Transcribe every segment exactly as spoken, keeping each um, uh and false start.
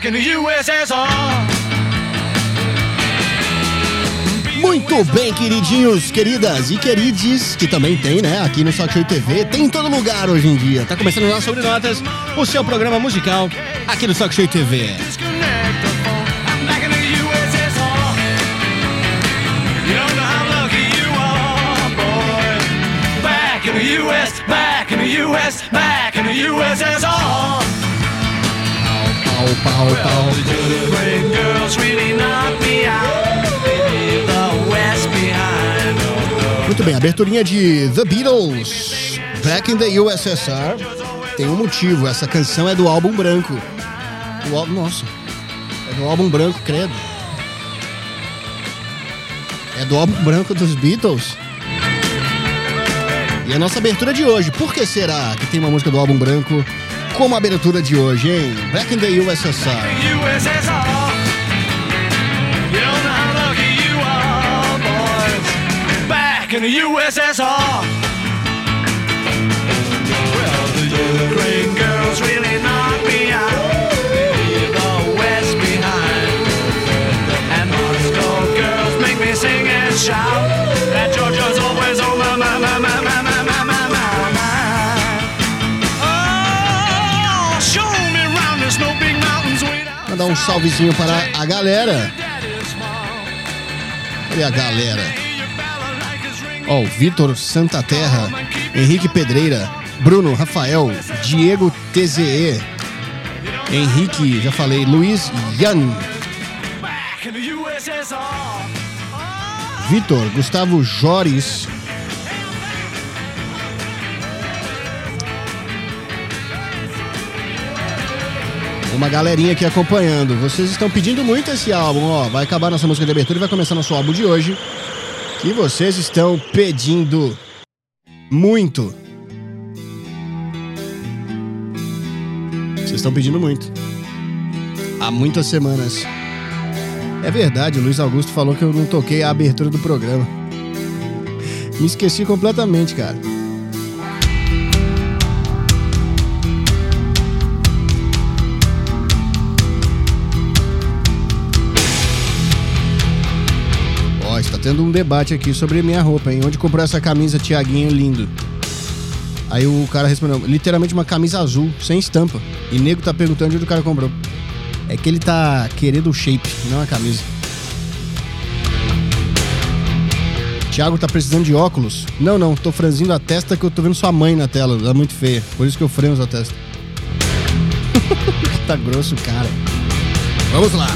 in the U S S R. Muito bem, queridinhos, queridas e querides, que também tem, né, aqui no Talk Show T V, tem em todo lugar hoje em dia. Tá começando o nosso Sobre Notas, o seu programa musical aqui no Talk Show T V. Back in the U S, back in the U S, back in the U S S R. Pau, pau, pau. Well, the great girls really knock me out. The West behind. Muito bem, aberturinha de The Beatles, Back in the U S S R. Tem um motivo, essa canção é do álbum branco. Do álbum, nossa, é do álbum branco, credo. É do álbum branco dos Beatles. E a nossa abertura de hoje, por que será que tem uma música do álbum branco como abertura de hoje, hein? Back in the U S S R. U S S R. You don't know how lucky you are, boys. Back in the U S S R. Well, the great girls really knock me out. Leave the West behind. And Moscow girls make me sing and shout. That Georgia's always on my, my, my, my, my, my, my, my, my, my. Oh, show me round, there's no big mountains way down. Mandar um salvezinho para a galera. Olha a galera. Ó, oh, Vitor Santa Terra, Henrique Pedreira, Bruno Rafael, Diego T Z E, Henrique, já falei, Luiz Yan, Vitor, Gustavo Jores, uma galerinha aqui acompanhando. Vocês estão pedindo muito esse álbum, ó. Vai acabar nossa música de abertura e vai começar nosso álbum de hoje, que vocês estão pedindo muito. Vocês estão pedindo muito. Há muitas semanas. É verdade, o Luiz Augusto falou que eu não toquei a abertura do programa. Me esqueci completamente, cara. Está tendo um debate aqui sobre minha roupa, hein? Onde comprou essa camisa, Tiaguinho, lindo? Aí o cara respondeu, literalmente uma camisa azul, sem estampa. E nego tá perguntando onde o cara comprou. É que ele tá querendo o shape, não a camisa. Thiago tá precisando de óculos? Não, não, tô franzindo a testa que eu tô vendo sua mãe na tela, ela é muito feia. Por isso que eu franzo a testa. Tá grosso, cara. Vamos lá.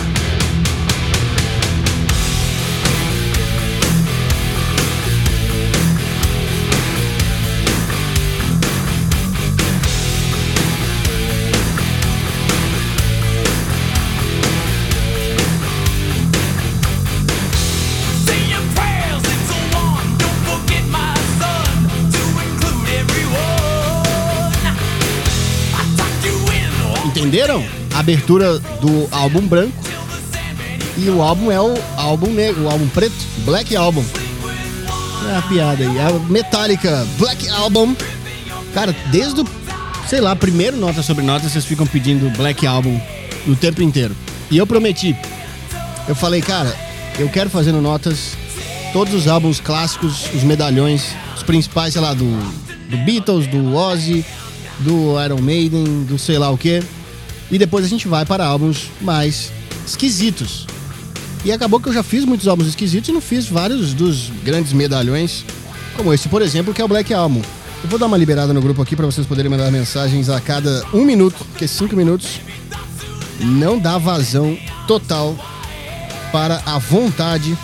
Entenderam? A abertura do álbum branco. E o álbum é o álbum negro, o álbum preto, Black Album. É a piada aí. A Metallica, Black Album. Cara, desde o, sei lá, primeiro Nota sobre Notas, vocês ficam pedindo Black Album o tempo inteiro. E eu prometi. Eu falei, cara, eu quero fazer no Notas todos os álbuns clássicos, os medalhões, os principais, sei lá, do, do Beatles, do Ozzy, do Iron Maiden, do sei lá o quê. E depois a gente vai para álbuns mais esquisitos. E acabou que eu já fiz muitos álbuns esquisitos e não fiz vários dos grandes medalhões, como esse, por exemplo, que é o Black Album. Eu vou dar uma liberada no grupo aqui para vocês poderem mandar mensagens a cada um minuto, porque cinco minutos não dá vazão total para a vontade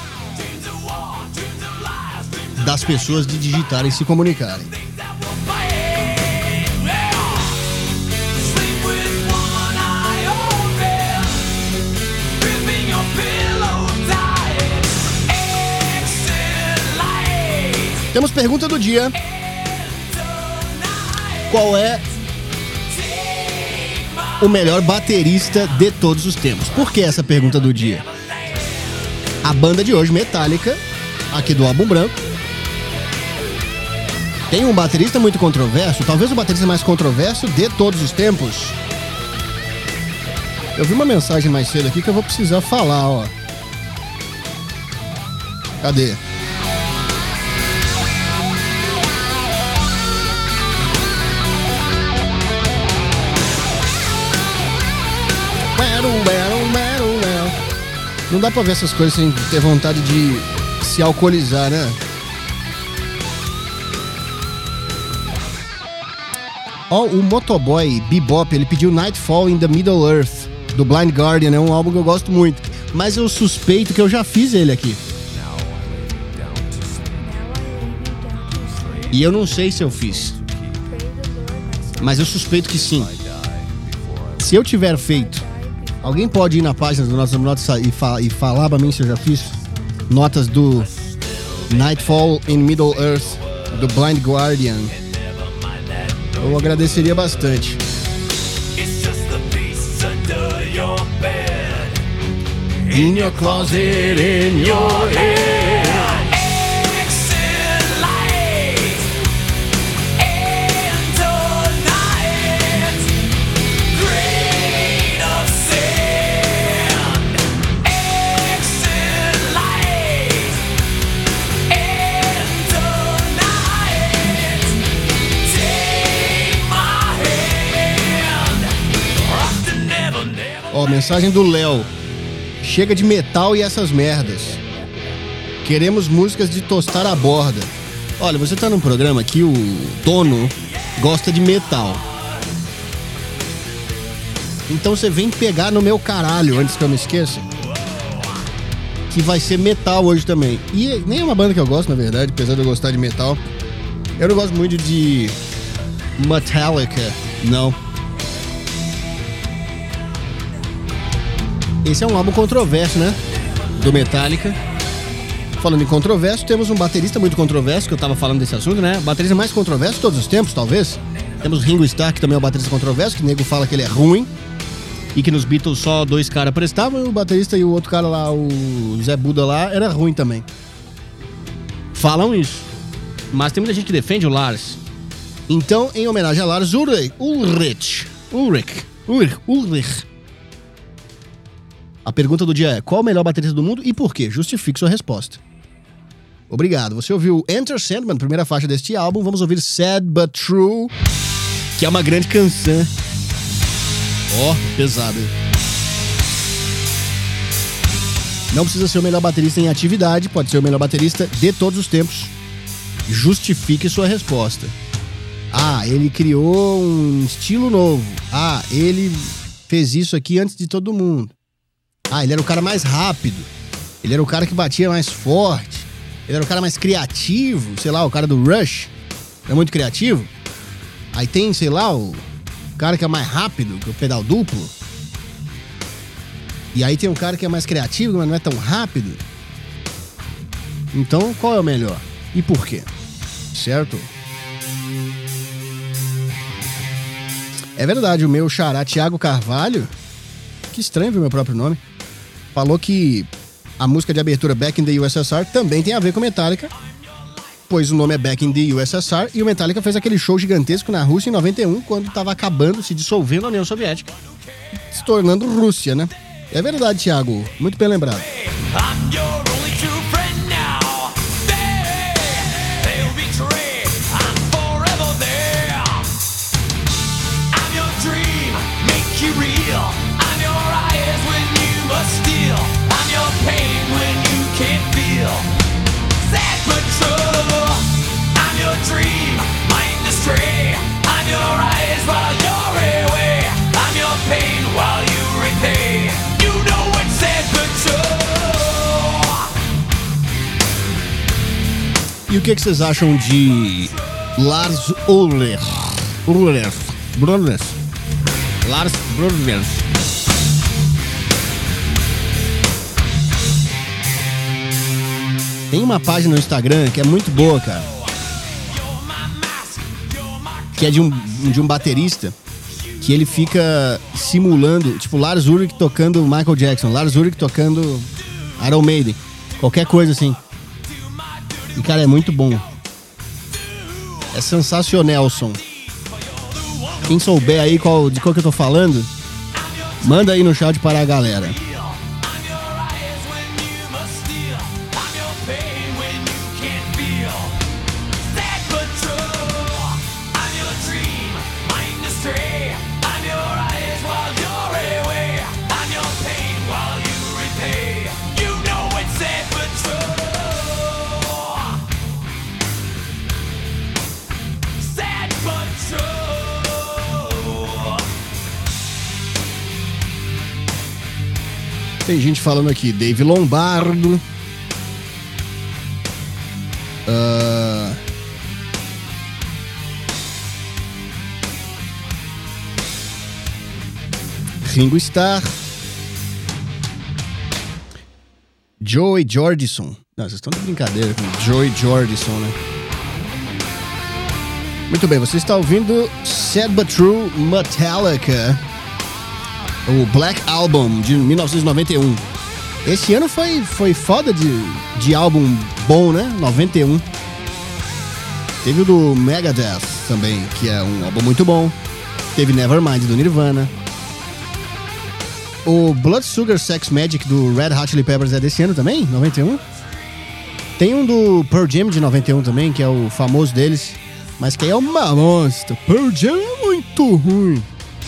das pessoas de digitarem e se comunicarem. Temos pergunta do dia. Qual é o melhor baterista de todos os tempos? Por que essa pergunta do dia? A banda de hoje, Metallica, aqui do álbum branco, tem um baterista muito controverso, talvez o baterista mais controverso de todos os tempos. Eu vi uma mensagem mais cedo aqui que eu vou precisar falar, ó. Cadê? Não dá pra ver essas coisas sem ter vontade de se alcoolizar, né? Ó, oh, o motoboy Bebop, ele pediu Nightfall in the Middle Earth, do Blind Guardian, é um álbum que eu gosto muito. Mas eu suspeito que eu já fiz ele aqui. E eu não sei se eu fiz. Mas eu suspeito que sim. Se eu tiver feito, alguém pode ir na página do nosso Notas e, fa- e falar pra mim se eu já fiz notas do Nightfall in Middle Earth, do Blind Guardian. Eu agradeceria bastante. In your closet, in your head. Ó, mensagem do Léo. Chega de metal e essas merdas. Queremos músicas de tostar a borda. Olha, você tá num programa que o dono gosta de metal. Então você vem pegar no meu caralho, antes que eu me esqueça, que vai ser metal hoje também. E nem é uma banda que eu gosto, na verdade, apesar de eu gostar de metal. Eu não gosto muito de Metallica, não. Esse é um álbum controverso, né? Do Metallica. Falando em controverso, temos um baterista muito controverso, que eu tava falando desse assunto, né? O baterista mais controverso de todos os tempos, talvez. Temos Ringo Starr, que também é um baterista controverso, que o nego fala que ele é ruim. E que nos Beatles só dois caras prestavam, e o baterista e o outro cara lá, o Zé Buda lá, era ruim também. Falam isso. Mas tem muita gente que defende o Lars. Então, em homenagem a Lars Ulrich, Ulrich, Ulrich, Ulrich, Ulrich. A pergunta do dia é: qual o melhor baterista do mundo e por quê? Justifique sua resposta. Obrigado. Você ouviu Enter Sandman, primeira faixa deste álbum. Vamos ouvir Sad But True, que é uma grande canção. Ó, oh, pesado. Não precisa ser o melhor baterista em atividade, pode ser o melhor baterista de todos os tempos. Justifique sua resposta. Ah, ele criou um estilo novo. Ah, ele fez isso aqui antes de todo mundo. Ah, ele era o cara mais rápido. Ele era o cara que batia mais forte. Ele era o cara mais criativo. Sei lá, o cara do Rush. É muito criativo. Aí tem, sei lá, o cara que é mais rápido, que é o pedal duplo. E aí tem um cara que é mais criativo, mas não é tão rápido. Então, qual é o melhor? E por quê? Certo? É verdade, o meu xará Thiago Carvalho, que estranho ver o meu próprio nome, falou que a música de abertura Back in the U S S R também tem a ver com Metallica, pois o nome é Back in the U S S R e o Metallica fez aquele show gigantesco na Rússia em noventa e um, quando estava acabando, se dissolvendo a União Soviética, se tornando Rússia, né? É verdade, Thiago. Muito bem lembrado. E o que, que vocês acham de Lars Ulrich? Ulrich. Ulrich. Lars Ulrich. Tem uma página no Instagram que é muito boa, cara. Que é de um, de um baterista que ele fica simulando, tipo, Lars Ulrich tocando Michael Jackson, Lars Ulrich tocando Iron Maiden, qualquer coisa assim. E, cara, é muito bom. É sensacional. Quem souber aí qual, de qual que eu tô falando, Manda aí no chat para a galera. Tem gente falando aqui, Dave Lombardo. Uh... Ringo Starr. Joey Jordison. Não, vocês estão de brincadeira com Joey Jordison, né? Muito bem, você está ouvindo Sad But True Metallica, o Black Album de mil novecentos e noventa e um. Esse ano foi, foi foda de, de álbum bom, né? noventa e um. Teve o do Megadeth também, que é um álbum muito bom. Teve Nevermind do Nirvana. O Blood Sugar Sex Magic do Red Hot Chili Peppers é desse ano também, noventa e um. Tem um do Pearl Jam de noventa e um também, que é o famoso deles, mas que aí é uma monstro. Pearl Jam é muito ruim.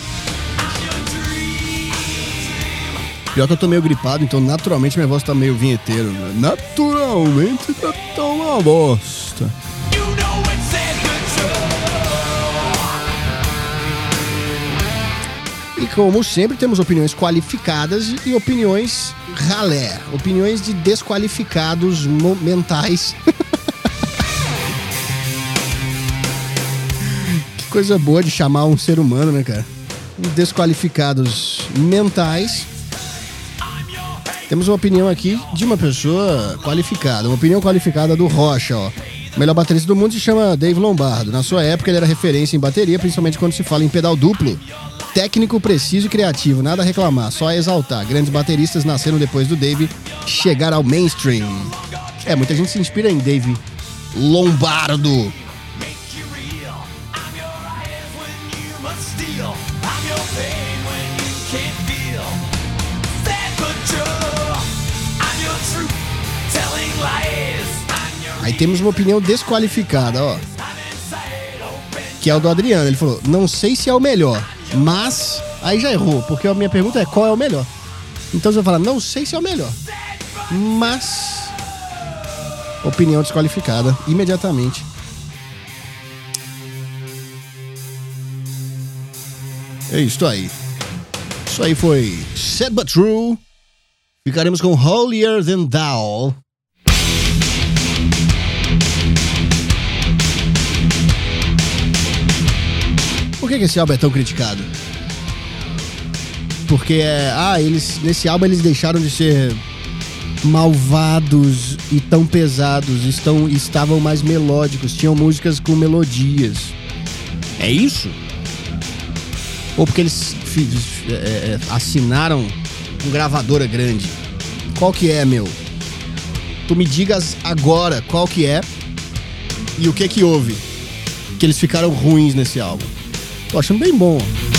Pior que eu tô meio gripado, então naturalmente minha voz tá meio vinheteiro. Né? Naturalmente tá uma bosta. E como sempre, temos opiniões qualificadas e opiniões ralé. Opiniões de desqualificados mentais. Que coisa boa de chamar um ser humano, né, cara? Desqualificados mentais. Temos uma opinião aqui de uma pessoa qualificada. Uma opinião qualificada do Rocha, ó. O melhor baterista do mundo se chama Dave Lombardo. Na sua época ele era referência em bateria, principalmente quando se fala em pedal duplo. Técnico, preciso e criativo, nada a reclamar, só a exaltar. Grandes bateristas nasceram depois do Dave chegar ao mainstream. É, muita gente se inspira em Dave Lombardo. Aí temos uma opinião desqualificada, ó. Que é o do Adriano. Ele falou, não sei se é o melhor, mas... Aí já errou, porque a minha pergunta é qual é o melhor. Então você vai falar, não sei se é o melhor, mas... Opinião desqualificada, imediatamente. É isso aí. Isso aí foi Sad But True. Ficaremos com Holier Than Thou. Por que, que esse álbum é tão criticado? Porque é, ah, eles, nesse álbum eles deixaram de ser malvados e tão pesados, estão, estavam mais melódicos, tinham músicas com melodias. É isso? Ou porque eles é, é, assinaram com gravadora grande? Qual que é, meu? Tu me digas agora qual que é e o que que houve que eles ficaram ruins nesse álbum. Tô achando bem bom.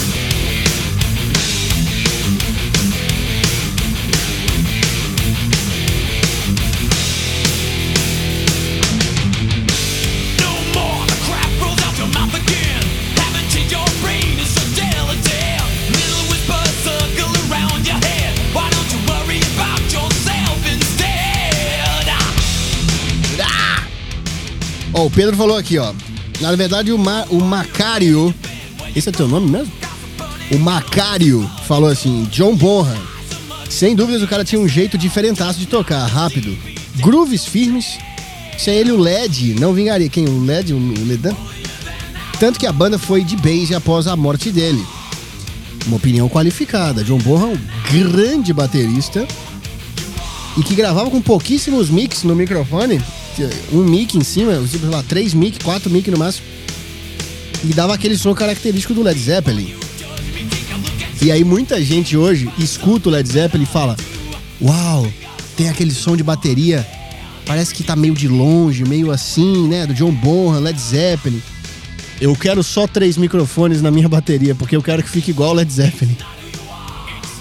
Ó, o Pedro falou aqui, ó. Na verdade, o, Ma, o Macário... Esse é teu nome mesmo? O Macário falou assim, John Bonham. Sem dúvidas, o cara tinha um jeito diferentaço de tocar, rápido. Grooves firmes. Sem ele, o L E D não vingaria. Quem? O L E D? O Ledan? Tanto que a banda foi de base após a morte dele. Uma opinião qualificada. John Bonham, um grande baterista. E que gravava com pouquíssimos mix no microfone. Um mic em cima, sei lá, três mic, quatro mic no máximo. E dava aquele som característico do Led Zeppelin. E aí muita gente hoje escuta o Led Zeppelin e fala: uau, tem aquele som de bateria, parece que tá meio de longe, meio assim, né, do John Bonham, Led Zeppelin. Eu quero só três microfones na minha bateria, porque eu quero que fique igual o Led Zeppelin.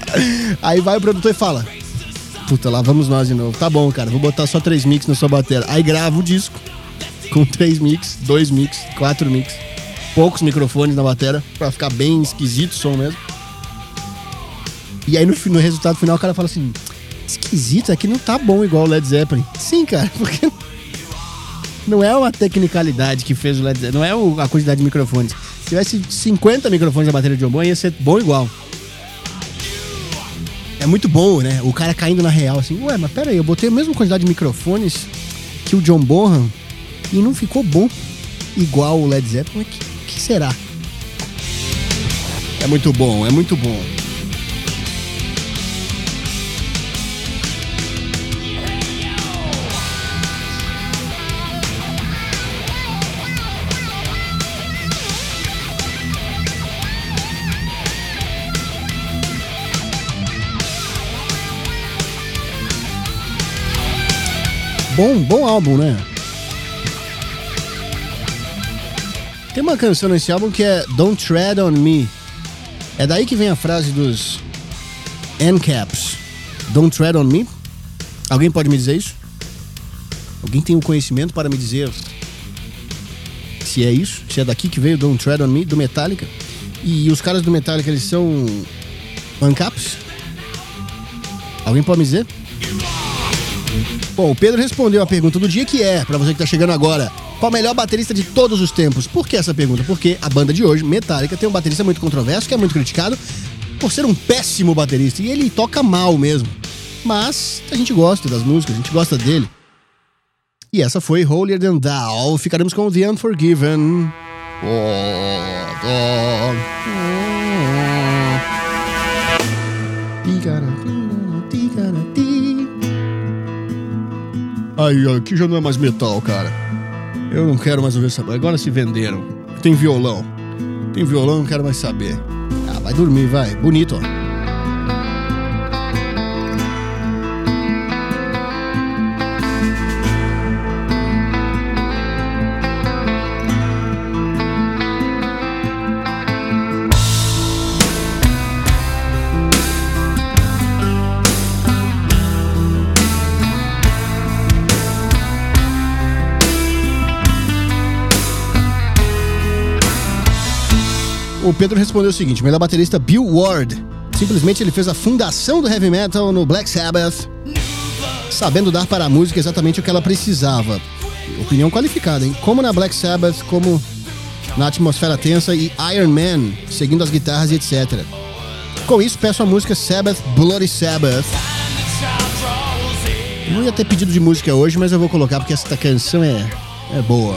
Aí vai o produtor e fala: puta, lá vamos nós de novo. Tá bom, cara, vou botar só três mix na sua bateria. Aí grava o disco com três mix, dois mix, quatro mix, poucos microfones na bateria, pra ficar bem esquisito o som mesmo. E aí no, no resultado final o cara fala assim: esquisito, é que não tá bom igual o Led Zeppelin. Sim, cara, porque não é uma tecnicalidade que fez o Led Zeppelin, não é o, a quantidade de microfones. Se tivesse cinquenta microfones na bateria de John Bonham, ia ser bom igual. É muito bom, né? O cara caindo na real assim: ué, mas pera aí, eu botei a mesma quantidade de microfones que o John Bonham e não ficou bom igual o Led Zeppelin. O que, que será? É muito bom, é muito bom. Bom, bom álbum, né? Tem uma canção nesse álbum que é Don't Tread on Me. É daí que vem a frase dos N-Caps. Don't Tread on Me. Alguém pode me dizer isso? Alguém tem o conhecimento para me dizer se é isso? Se é daqui que veio Don't Tread on Me, do Metallica? E os caras do Metallica, eles são N-Caps? Alguém pode me dizer? Bom, o Pedro respondeu a pergunta do dia, que é, pra você que tá chegando agora: qual o melhor baterista de todos os tempos? Por que essa pergunta? Porque a banda de hoje, Metallica, tem um baterista muito controverso, que é muito criticado por ser um péssimo baterista. E ele toca mal mesmo. Mas a gente gosta das músicas, a gente gosta dele. E essa foi Holier Than Thou. Ficaremos com The Unforgiven. Oh, oh. Aí, aqui já não é mais metal, cara. Eu não quero mais ouvir essa... Agora se venderam. Tem violão. Tem violão, não quero mais saber. Ah, vai dormir, vai. Bonito, ó. O Pedro respondeu o seguinte: melhor baterista Bill Ward. Simplesmente ele fez a fundação do heavy metal no Black Sabbath, sabendo dar para a música exatamente o que ela precisava. Opinião qualificada, hein? Como na Black Sabbath, como na Atmosfera Tensa e Iron Man, seguindo as guitarras e etcétera. Com isso, peço a música Sabbath, Bloody Sabbath. Eu não ia ter pedido de música hoje, mas eu vou colocar porque essa canção é, é boa.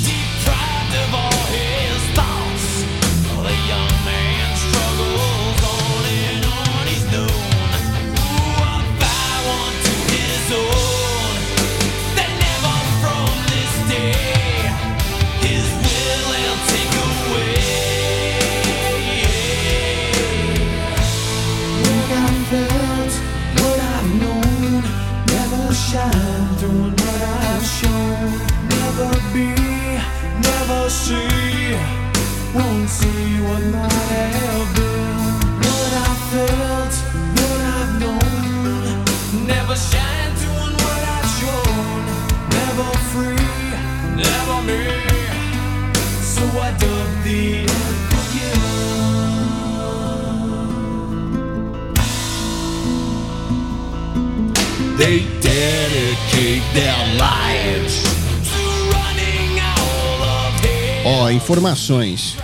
They dedicate their lives to running all of hell. Ó, informações.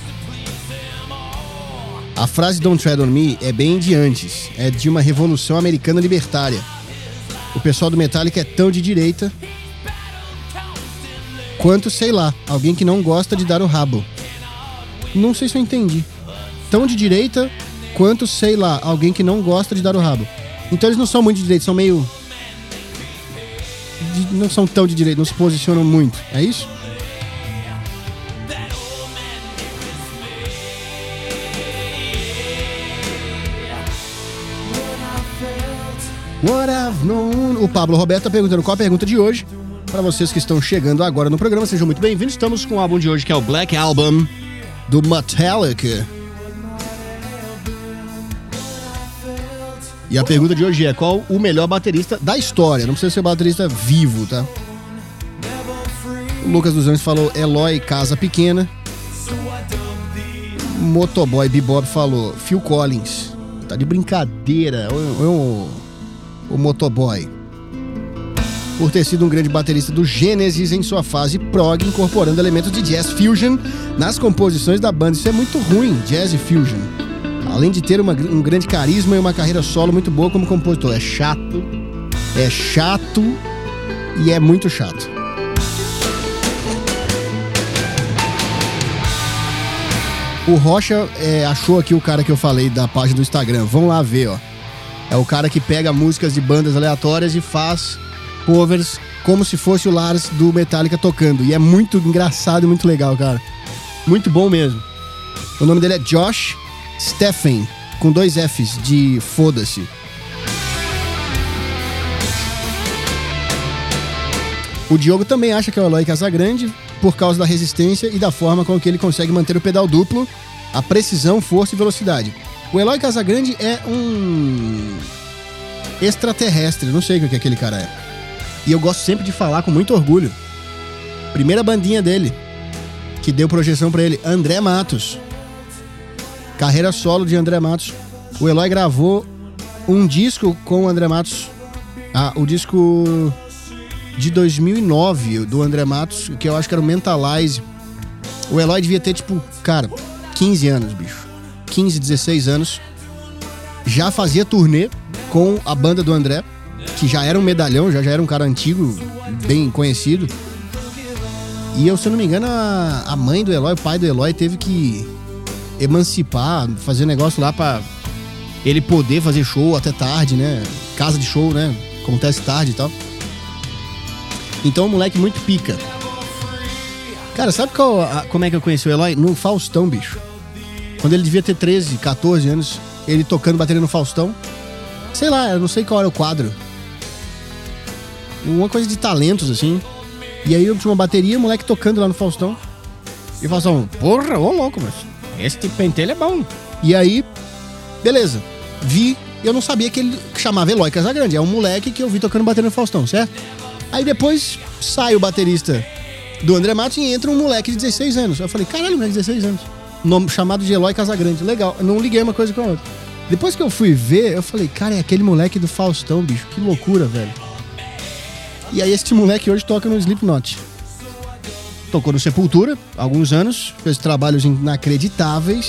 A frase Don't Tread on Me é bem de antes. É de uma revolução americana libertária. O pessoal do Metallica é tão de direita quanto, sei lá, alguém que não gosta de dar o rabo. Não sei se eu entendi. Tão de direita quanto, sei lá, alguém que não gosta de dar o rabo. Então eles não são muito de direita, são meio... De, não são tão de direita, não se posicionam muito. É isso? What I've known. O Pablo Roberto tá perguntando qual a pergunta de hoje. Para vocês que estão chegando agora no programa, sejam muito bem-vindos. Estamos com o álbum de hoje, que é o Black Album do Metallica. E a pergunta de hoje é: qual o melhor baterista da história? Não precisa ser baterista vivo, tá? O Lucas dos Anjos falou Eloy Casa Pequena. Motoboy Bebop falou Phil Collins. Tá de brincadeira o, o, o Motoboy. Por ter sido um grande baterista do Genesis em sua fase prog, incorporando elementos de jazz fusion nas composições da banda. Isso é muito ruim, jazz fusion. Além de ter uma, um grande carisma e uma carreira solo muito boa como compositor. É chato, é chato e é muito chato. O Rocha é, achou aqui o cara que eu falei da página do Instagram. Vão lá ver, ó. É o cara que pega músicas de bandas aleatórias e faz covers como se fosse o Lars do Metallica tocando. E é muito engraçado e muito legal, cara. Muito bom mesmo. O nome dele é Josh Steffen, com dois Fs de foda-se. O Diogo também acha que é o Eloy Casagrande por causa da resistência e da forma com que ele consegue manter o pedal duplo, a precisão, força e velocidade. O Eloy Casagrande é um extraterrestre, não sei o que aquele cara é. E eu gosto sempre de falar com muito orgulho. Primeira bandinha dele, que deu projeção pra ele, André Matos. Carreira solo de André Matos. O Eloy gravou um disco com o André Matos. Ah, o disco de dois mil e nove do André Matos, que eu acho que era o Mentalize. O Eloy devia ter, tipo, cara, quinze anos, bicho. quinze, dezesseis anos. Já fazia turnê com a banda do André, que já era um medalhão, já, já era um cara antigo, bem conhecido. E eu, se eu não me engano, a, a mãe do Eloy, o pai do Eloy, teve que emancipar, fazer negócio lá pra ele poder fazer show até tarde, né? Casa de show, né? Acontece tarde e tal. Então, um moleque muito pica. Cara, sabe qual, a, como é que eu conheci o Eloy? No Faustão, bicho. Quando ele devia ter treze, catorze anos, ele tocando bateria no Faustão. Sei lá, eu não sei qual era o quadro. Uma coisa de talentos, assim. E aí eu tinha uma bateria, o moleque tocando lá no Faustão. E o Faustão, porra, ô louco, mas esse pentelho é bom. E aí, beleza. Vi, eu não sabia que ele chamava Eloy Casagrande. É um moleque que eu vi tocando bateria no Faustão, certo? Aí depois sai o baterista do André Matos e entra um moleque de dezesseis anos. Eu falei, caralho, moleque de dezesseis anos. Nome chamado de Eloy Casagrande. Legal, eu não liguei uma coisa com a outra. Depois que eu fui ver, eu falei, cara, é aquele moleque do Faustão, bicho. Que loucura, velho. E aí esse moleque hoje toca no Slipknot. Tocou no Sepultura há alguns anos, fez trabalhos inacreditáveis.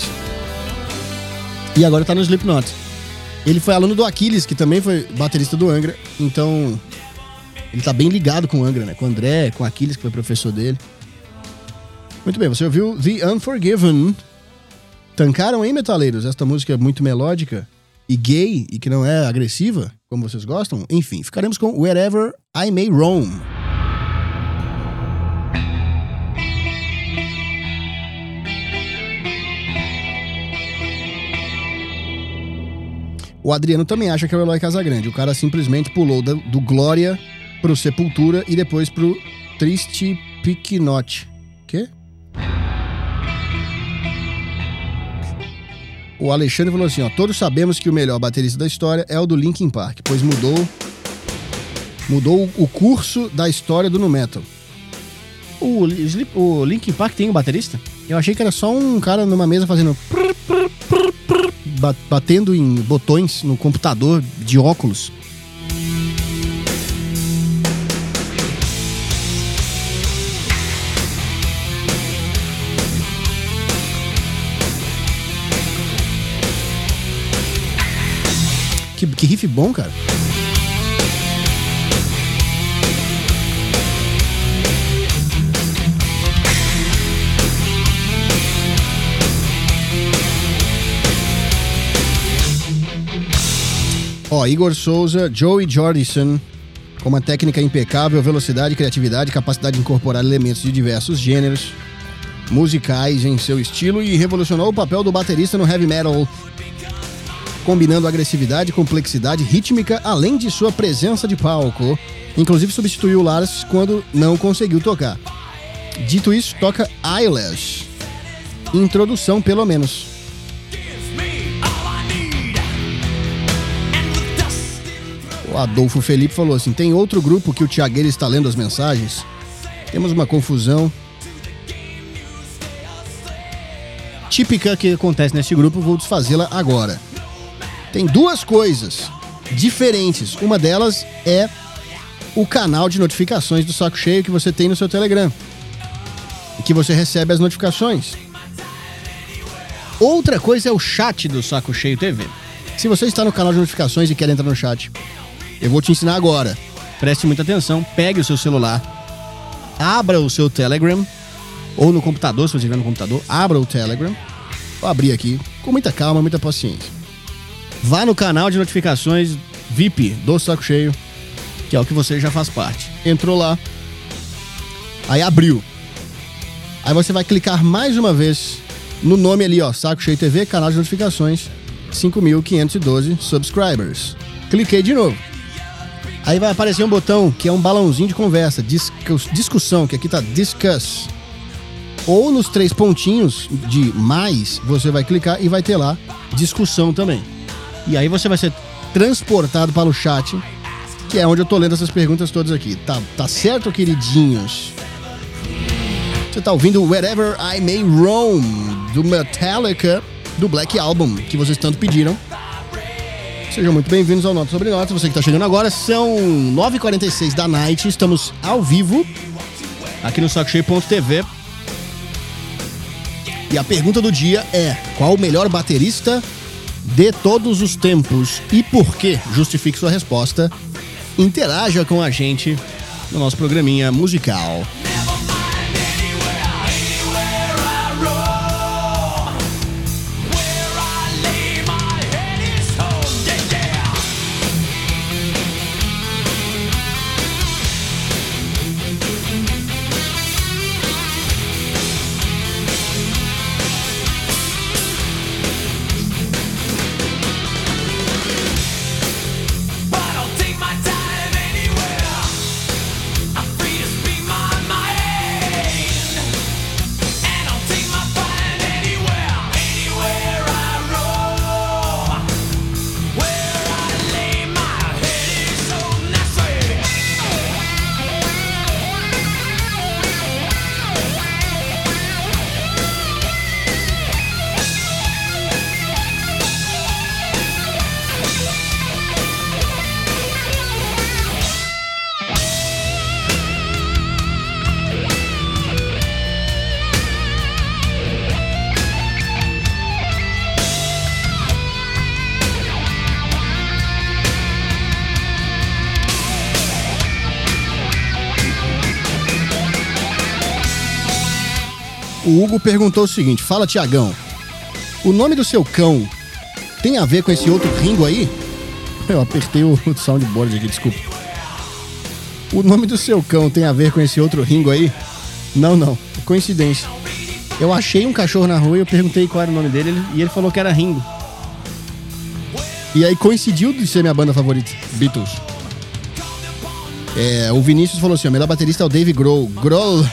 E agora tá no Slipknot. Ele foi aluno do Aquiles, que também foi baterista do Angra. Então, ele tá bem ligado com o Angra, né? Com o André, com o Aquiles, que foi professor dele. Muito bem, você ouviu The Unforgiven. Tancaram, hein, metaleiros? Esta música é muito melódica e gay e que não é agressiva, como vocês gostam. Enfim, ficaremos com Wherever I May Roam. O Adriano também acha que é o Eloy Casagrande. O cara simplesmente pulou do, do Glória pro Sepultura e depois pro Triste Piquinote. Quê? O Alexandre falou assim, ó, todos sabemos que o melhor baterista da história é o do Linkin Park, pois mudou mudou o curso da história do nu metal. O, o Linkin Park tem um baterista? Eu achei que era só um cara numa mesa fazendo prr, prr, prr, prr, batendo em botões no computador de óculos. Que, que riff bom, cara. Ó, Igor Souza, Joey Jordison, com uma técnica impecável, velocidade, criatividade, capacidade de incorporar elementos de diversos gêneros musicais em seu estilo e revolucionou o papel do baterista no heavy metal, combinando agressividade, complexidade rítmica, além de sua presença de palco. Inclusive substituiu o Lars quando não conseguiu tocar. Dito isso, toca Eyelash. Introdução, pelo menos. O Adolfo Felipe falou assim: tem outro grupo que o Thiagueira está lendo as mensagens? Temos uma confusão típica que acontece nesse grupo, vou desfazê-la agora. Tem duas coisas diferentes. Uma delas é o canal de notificações do Saco Cheio que você tem no seu Telegram, e que você recebe as notificações. Outra coisa é o chat do Saco Cheio T V. Se você está no canal de notificações e quer entrar no chat, eu vou te ensinar agora. Preste muita atenção, pegue o seu celular, abra o seu Telegram, ou no computador, se você estiver no computador, abra o Telegram. Vou abrir aqui, com muita calma, muita paciência. Vá no canal de notificações V I P do Saco Cheio, que é o que você já faz parte. Entrou lá, aí abriu. Aí você vai clicar mais uma vez no nome ali, ó, Saco Cheio T V, canal de notificações, cinco mil quinhentos e doze subscribers. Cliquei de novo. Aí vai aparecer um botão que é um balãozinho de conversa, discuss, discussão, que aqui tá discuss. Ou nos três pontinhos de mais, você vai clicar e vai ter lá discussão também. E aí você vai ser transportado para o chat, que é onde eu tô lendo essas perguntas todas aqui. Tá, tá certo, queridinhos? Você tá ouvindo Wherever I May Roam, do Metallica, do Black Album, que vocês tanto pediram. Sejam muito bem-vindos ao Nota Sobre Nota. Você que tá chegando agora, são nove e quarenta e seis da noite, estamos ao vivo aqui no saco cheio ponto t v. E a pergunta do dia é: qual o melhor baterista de todos os tempos e por quê? Justifique sua resposta. Interaja com a gente no nosso programinha musical. O Hugo perguntou o seguinte: fala, Tiagão, o nome do seu cão tem a ver com esse outro Ringo aí? Eu apertei o soundboard aqui, desculpa. O nome do seu cão tem a ver com esse outro Ringo aí? Não, não, coincidência. Eu achei um cachorro na rua e eu perguntei qual era o nome dele e ele falou que era Ringo. E aí coincidiu de ser minha banda favorita, Beatles. É, o Vinícius falou assim: o melhor baterista é o Dave Grohl. Grohl...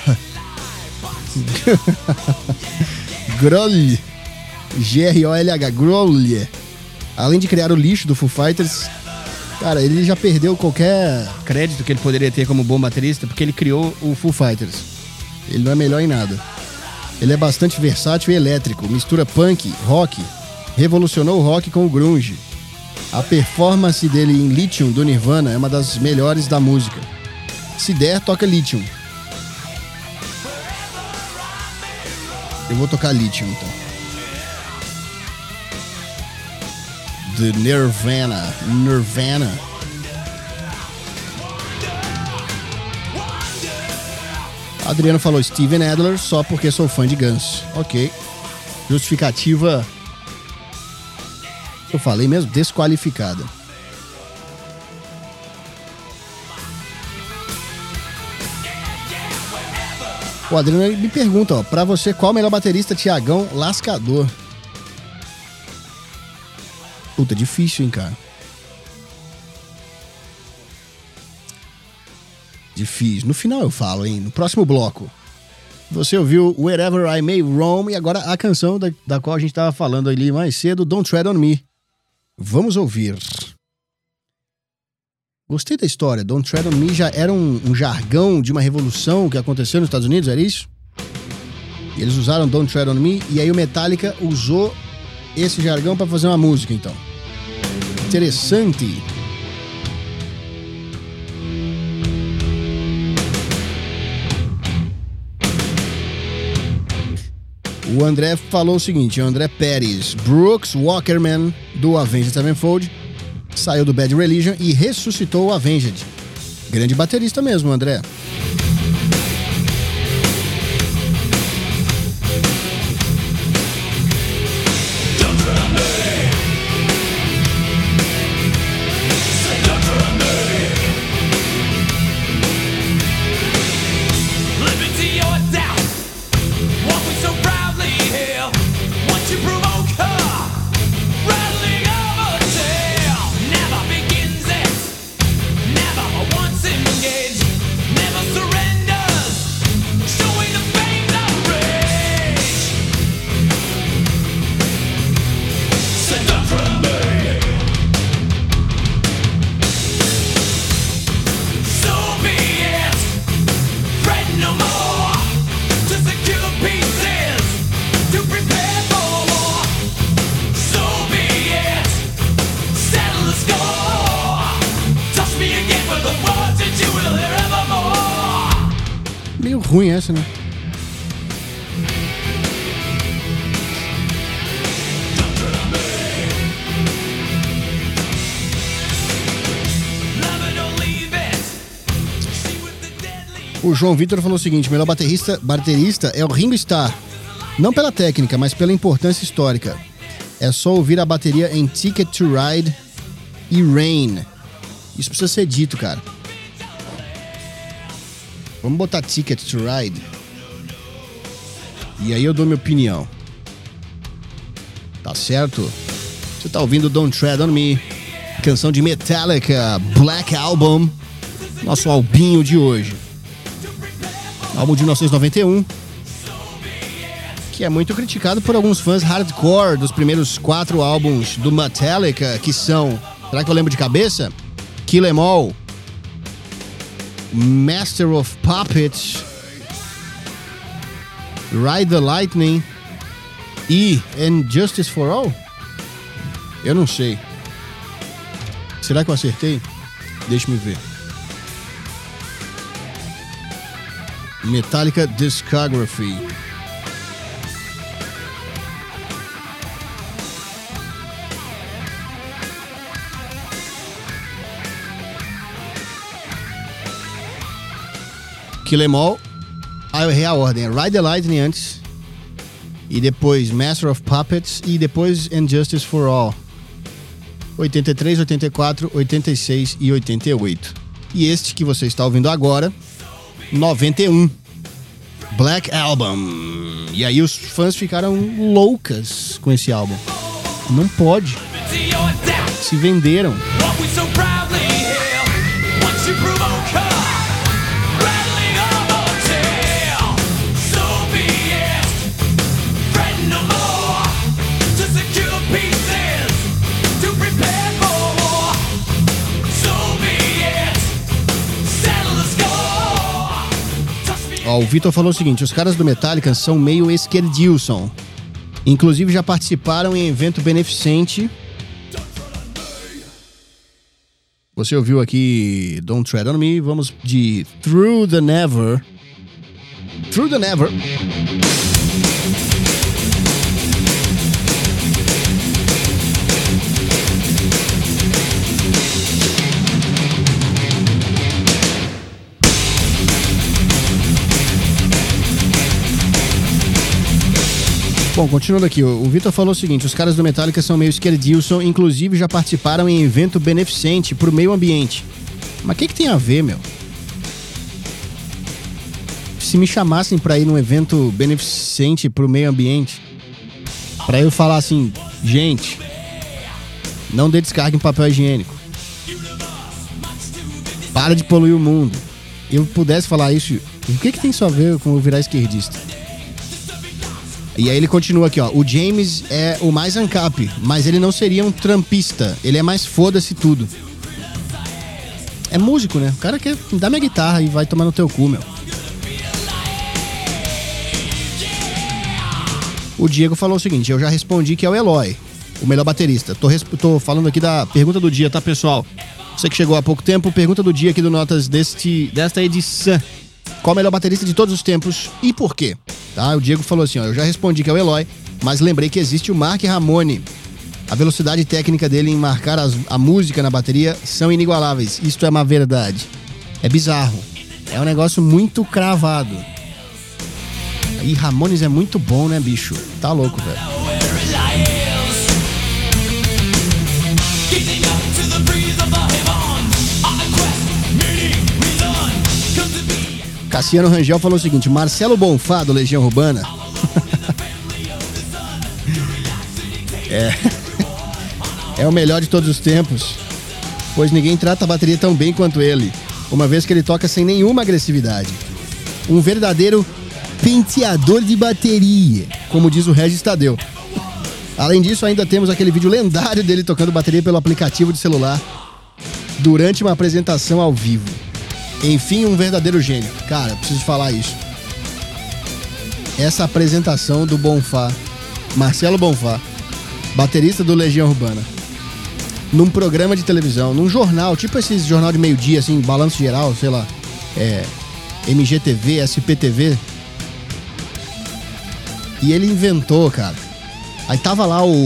Grohl, G R O L H, Grohl. Além de criar o lixo do Foo Fighters, cara, ele já perdeu qualquer crédito que ele poderia ter como bom baterista, porque ele criou o Foo Fighters. Ele não é melhor em nada. Ele é bastante versátil e elétrico, mistura punk, rock, revolucionou o rock com o grunge. A performance dele em Lithium do Nirvana é uma das melhores da música. Se der, toca Lithium. Eu vou tocar Lithium, então. The Nirvana. Nirvana. Adriano falou Steven Adler só porque sou fã de Guns. Ok. Justificativa... Eu falei mesmo? Desqualificada. O Adriano me pergunta, ó, pra você, qual o melhor baterista? Tiagão Lascador. Puta, difícil, hein, cara. Difícil. No final eu falo, hein. No próximo bloco. Você ouviu Wherever I May Roam e agora a canção da, da qual a gente tava falando ali mais cedo, Don't Tread On Me. Vamos ouvir. Gostei da história. Don't Tread on Me já era um, um jargão de uma revolução que aconteceu nos Estados Unidos, era isso? Eles usaram Don't Tread on Me e aí o Metallica usou esse jargão pra fazer uma música, então. Interessante. O André falou o seguinte, o André Pérez, Brooks Walkerman, do Avenged Sevenfold, saiu do Bad Religion e ressuscitou o Avenged. Grande baterista mesmo, André. Meio ruim essa, né? O João Vitor falou o seguinte, o melhor baterista, baterista é o Ringo Starr. Não pela técnica, mas pela importância histórica. É só ouvir a bateria em Ticket to Ride e Rain. Isso precisa ser dito, cara. Vamos botar Ticket to Ride. E aí eu dou minha opinião. Tá certo? Você tá ouvindo Don't Tread on Me, canção de Metallica, Black Album, nosso albinho de hoje. Álbum de mil novecentos e noventa e um, que é muito criticado por alguns fãs hardcore dos primeiros quatro álbuns do Metallica, que são, será que eu lembro de cabeça? Kill 'Em All, Master of Puppets, Ride the Lightning e And Justice for All? Eu não sei. Será que eu acertei? Deixa-me ver. Metallica Discography. Kill 'Em All. Ah, eu errei a ordem. Ride the Lightning antes. E depois Master of Puppets. E depois And Justice for All. oitenta e três, oitenta e quatro, oitenta e seis e oitenta e oito. E este que você está ouvindo agora, noventa e um. Black Album. E aí os fãs ficaram loucas com esse álbum. Não pode. Se venderam. Ó, o Vitor falou o seguinte, os caras do Metallica são meio esquerdilson. Inclusive já participaram em evento beneficente. Você ouviu aqui Don't Tread on Me, vamos de Through the Never. Through the Never. Bom, continuando aqui, o Vitor falou o seguinte, os caras do Metallica são meio esquerdilson, inclusive já participaram em evento beneficente pro meio ambiente. Mas o que que tem a ver, meu? Se me chamassem pra ir num evento beneficente pro meio ambiente, pra eu falar assim, gente, não dê descarga em papel higiênico, para de poluir o mundo, eu pudesse falar isso, o que que tem só a ver com eu virar esquerdista? E aí ele continua aqui, ó. O James é o mais ANCAP, mas ele não seria um trampista. Ele é mais foda-se tudo. é músico, né? O cara quer dar minha guitarra e vai tomar no teu cu, meu. O Diego falou o seguinte: eu já respondi que é o Eloy, o melhor baterista. Tô, resp- tô falando aqui da pergunta do dia, tá, pessoal? Você que chegou há pouco tempo, pergunta do dia aqui do Notas deste, desta edição. Qual o melhor baterista de todos os tempos e por quê? Tá? O Diego falou assim, ó, eu já respondi que é o Eloy, mas lembrei que existe o Mark Ramone. A velocidade técnica dele em marcar as, a música na bateria são inigualáveis. Isto é uma verdade. É bizarro. É um negócio muito cravado. E Ramones é muito bom, né, bicho? Tá louco, velho. Cassiano Rangel falou o seguinte: Marcelo Bonfá, do Legião Urbana. é. É o melhor de todos os tempos, pois ninguém trata a bateria tão bem quanto ele, uma vez que ele toca sem nenhuma agressividade. Um verdadeiro penteador de bateria, como diz o Regis Tadeu. Além disso, ainda temos aquele vídeo lendário dele tocando bateria pelo aplicativo de celular durante uma apresentação ao vivo. Enfim, um verdadeiro gênio. Cara, preciso falar isso. Essa apresentação do Bonfá, Marcelo Bonfá, baterista do Legião Urbana, num programa de televisão, num jornal, tipo esses jornal de meio-dia, assim, Balanço Geral, sei lá, é, M G T V, S P T V. E ele inventou, cara. Aí tava lá o...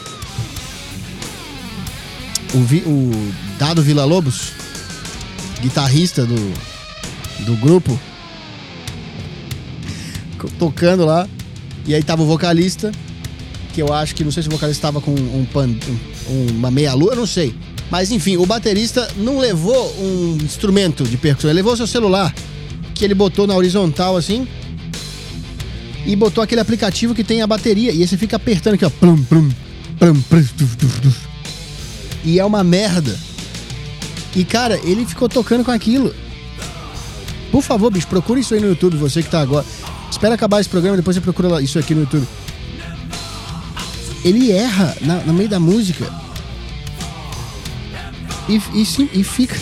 O, o Dado Villa-Lobos, guitarrista do, do grupo, tocando lá. E aí tava o vocalista, que eu acho que, não sei se o vocalista tava com um, pan, um, uma meia-lua, eu não sei. Mas enfim, o baterista não levou um instrumento de percussão, ele levou seu celular, que ele botou na horizontal assim, e botou aquele aplicativo que tem a bateria, e aí você fica apertando aqui, ó. Plum, plum, plum, plum, e é uma merda. E cara, ele ficou tocando com aquilo. Por favor, bicho, procura isso aí no YouTube, você que tá agora. Espera acabar esse programa, depois você procura isso aqui no YouTube. Ele erra na, no meio da música. E, e, sim, e fica.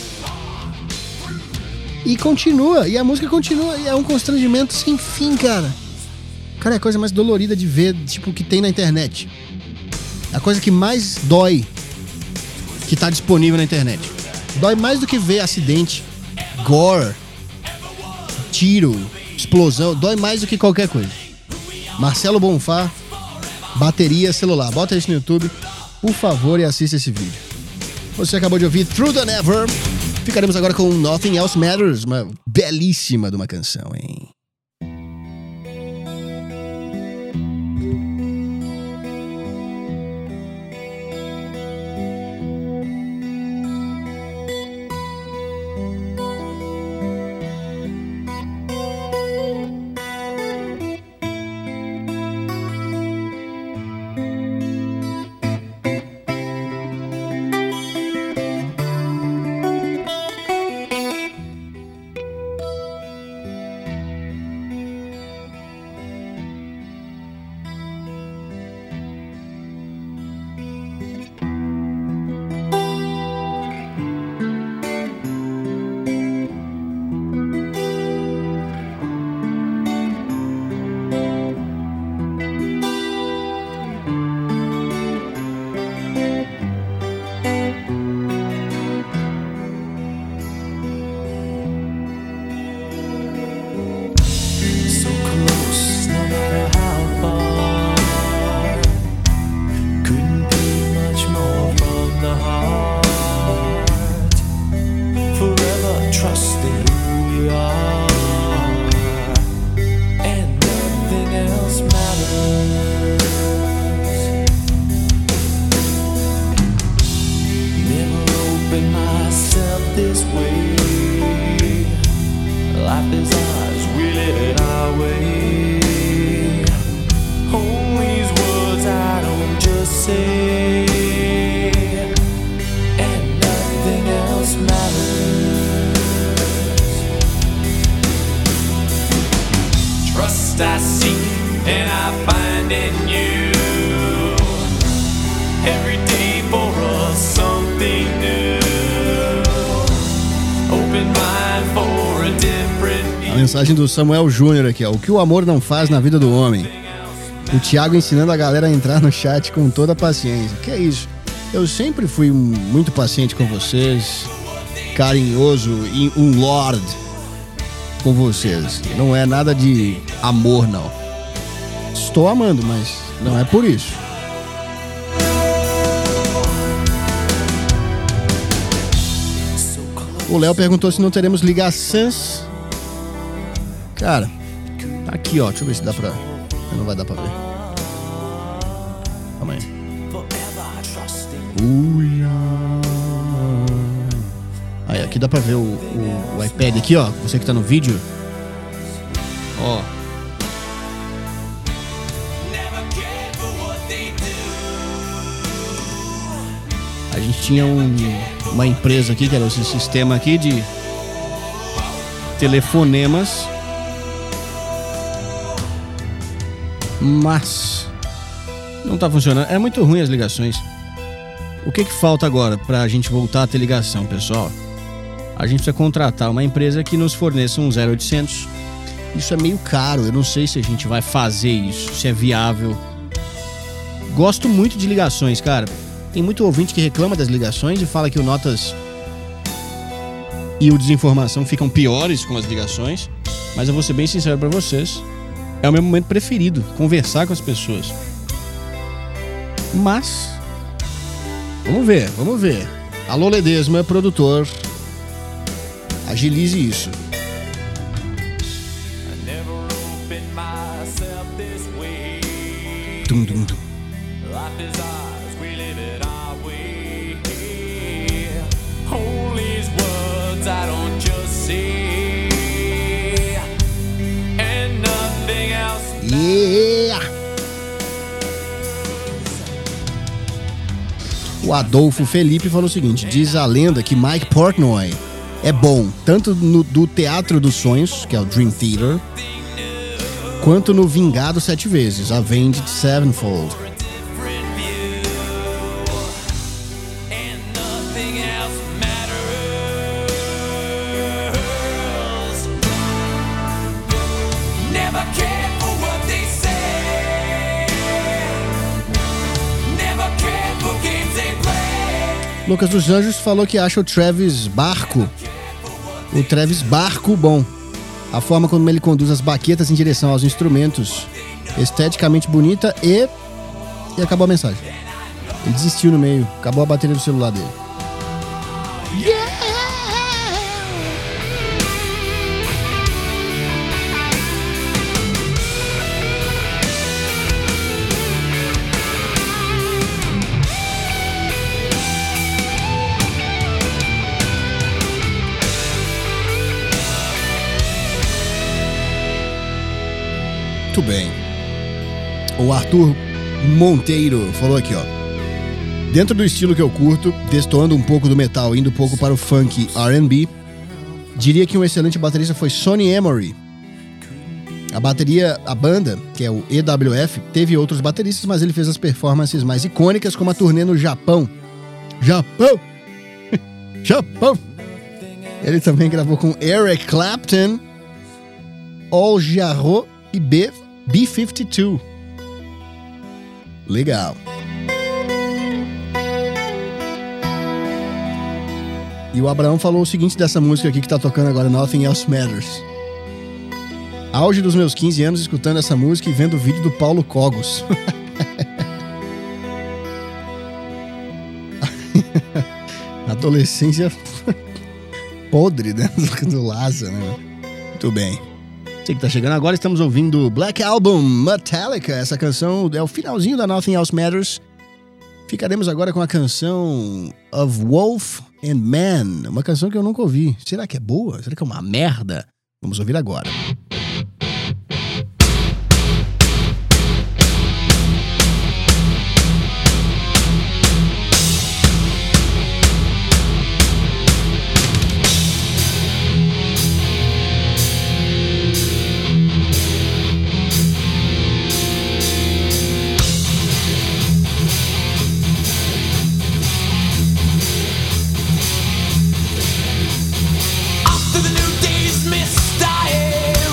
E continua, e a música continua, e é um constrangimento sem fim, cara. Cara, é a coisa mais dolorida de ver, tipo, que tem na internet. É a coisa que mais dói que tá disponível na internet. Dói mais do que ver acidente, gore, tiro, explosão. Dói mais do que qualquer coisa. Marcelo Bonfá, bateria celular. Bota isso no YouTube, por favor, e assista esse vídeo. Você acabou de ouvir Through the Never. Ficaremos agora com Nothing Else Matters, uma belíssima de uma canção, hein? I seek and I find in you every day for us something new. Mensagem do Samuel Júnior aqui, ó. O que o amor não faz na vida do homem? O Thiago ensinando a galera a entrar no chat com toda a paciência. Que é isso? Eu sempre fui muito paciente com vocês, carinhoso e um lord com vocês. Não é nada de amor, não. Estou amando, mas não é por isso. O Léo perguntou se não teremos ligações. Cara, tá aqui, ó. Deixa eu ver se dá pra... Não vai dar pra ver. Calma aí. Uia. Aí, aqui dá pra ver o, o, o iPad aqui, ó. Você que tá no vídeo. Ó. A gente tinha um, uma empresa aqui, que era esse sistema aqui de telefonemas. Mas não tá funcionando. É muito ruim as ligações. O que que falta agora pra gente voltar a ter ligação, pessoal? A gente precisa contratar uma empresa que nos forneça um zero oitocentos. Isso é meio caro. Eu não sei se a gente vai fazer isso, se é viável. Gosto muito de ligações, cara. Tem muito ouvinte que reclama das ligações e fala que o Notas e o Desinformação ficam piores com as ligações. Mas eu vou ser bem sincero pra vocês. É o meu momento preferido, conversar com as pessoas. Mas vamos ver, vamos ver. Alô, Ledesma, produtor. Agilize isso. Dum, dum, dum. Yeah. O Adolfo Felipe falou o seguinte: diz a lenda que Mike Portnoy é bom tanto no do Teatro dos Sonhos, que é o Dream Theater, quanto no Vingado Sete Vezes, Avenged Sevenfold. Lucas dos Anjos falou que acha o Travis Barco, o Travis Barco bom. A forma como ele conduz as baquetas em direção aos instrumentos, esteticamente bonita e... E acabou a mensagem. Ele desistiu no meio, acabou a bateria do celular dele. Yeah! Muito bem. O Arthur Monteiro falou aqui, ó. Dentro do estilo que eu curto, destoando um pouco do metal, indo um pouco para o funk R and B, diria que um excelente baterista foi Sonny Emery. A bateria, a banda, que é o E W F, teve outros bateristas, mas ele fez as performances mais icônicas, como a turnê no Japão. Japão! Japão! Ele também gravou com Eric Clapton, Al Jarreau e B... B cinquenta e dois. Legal. E o Abraão falou o seguinte dessa música aqui que tá tocando agora, Nothing Else Matters. Auge dos meus quinze anos escutando essa música e vendo o vídeo do Paulo Cogos. Adolescência podre, né? Do Lázaro, né? Muito bem. Você que tá chegando agora, estamos ouvindo Black Album, Metallica. Essa canção é o finalzinho da Nothing Else Matters. Ficaremos agora com a canção Of Wolf and Man, uma canção que eu nunca ouvi. Será que é boa? Será que é uma merda? Vamos ouvir agora. After the new day's misdiet,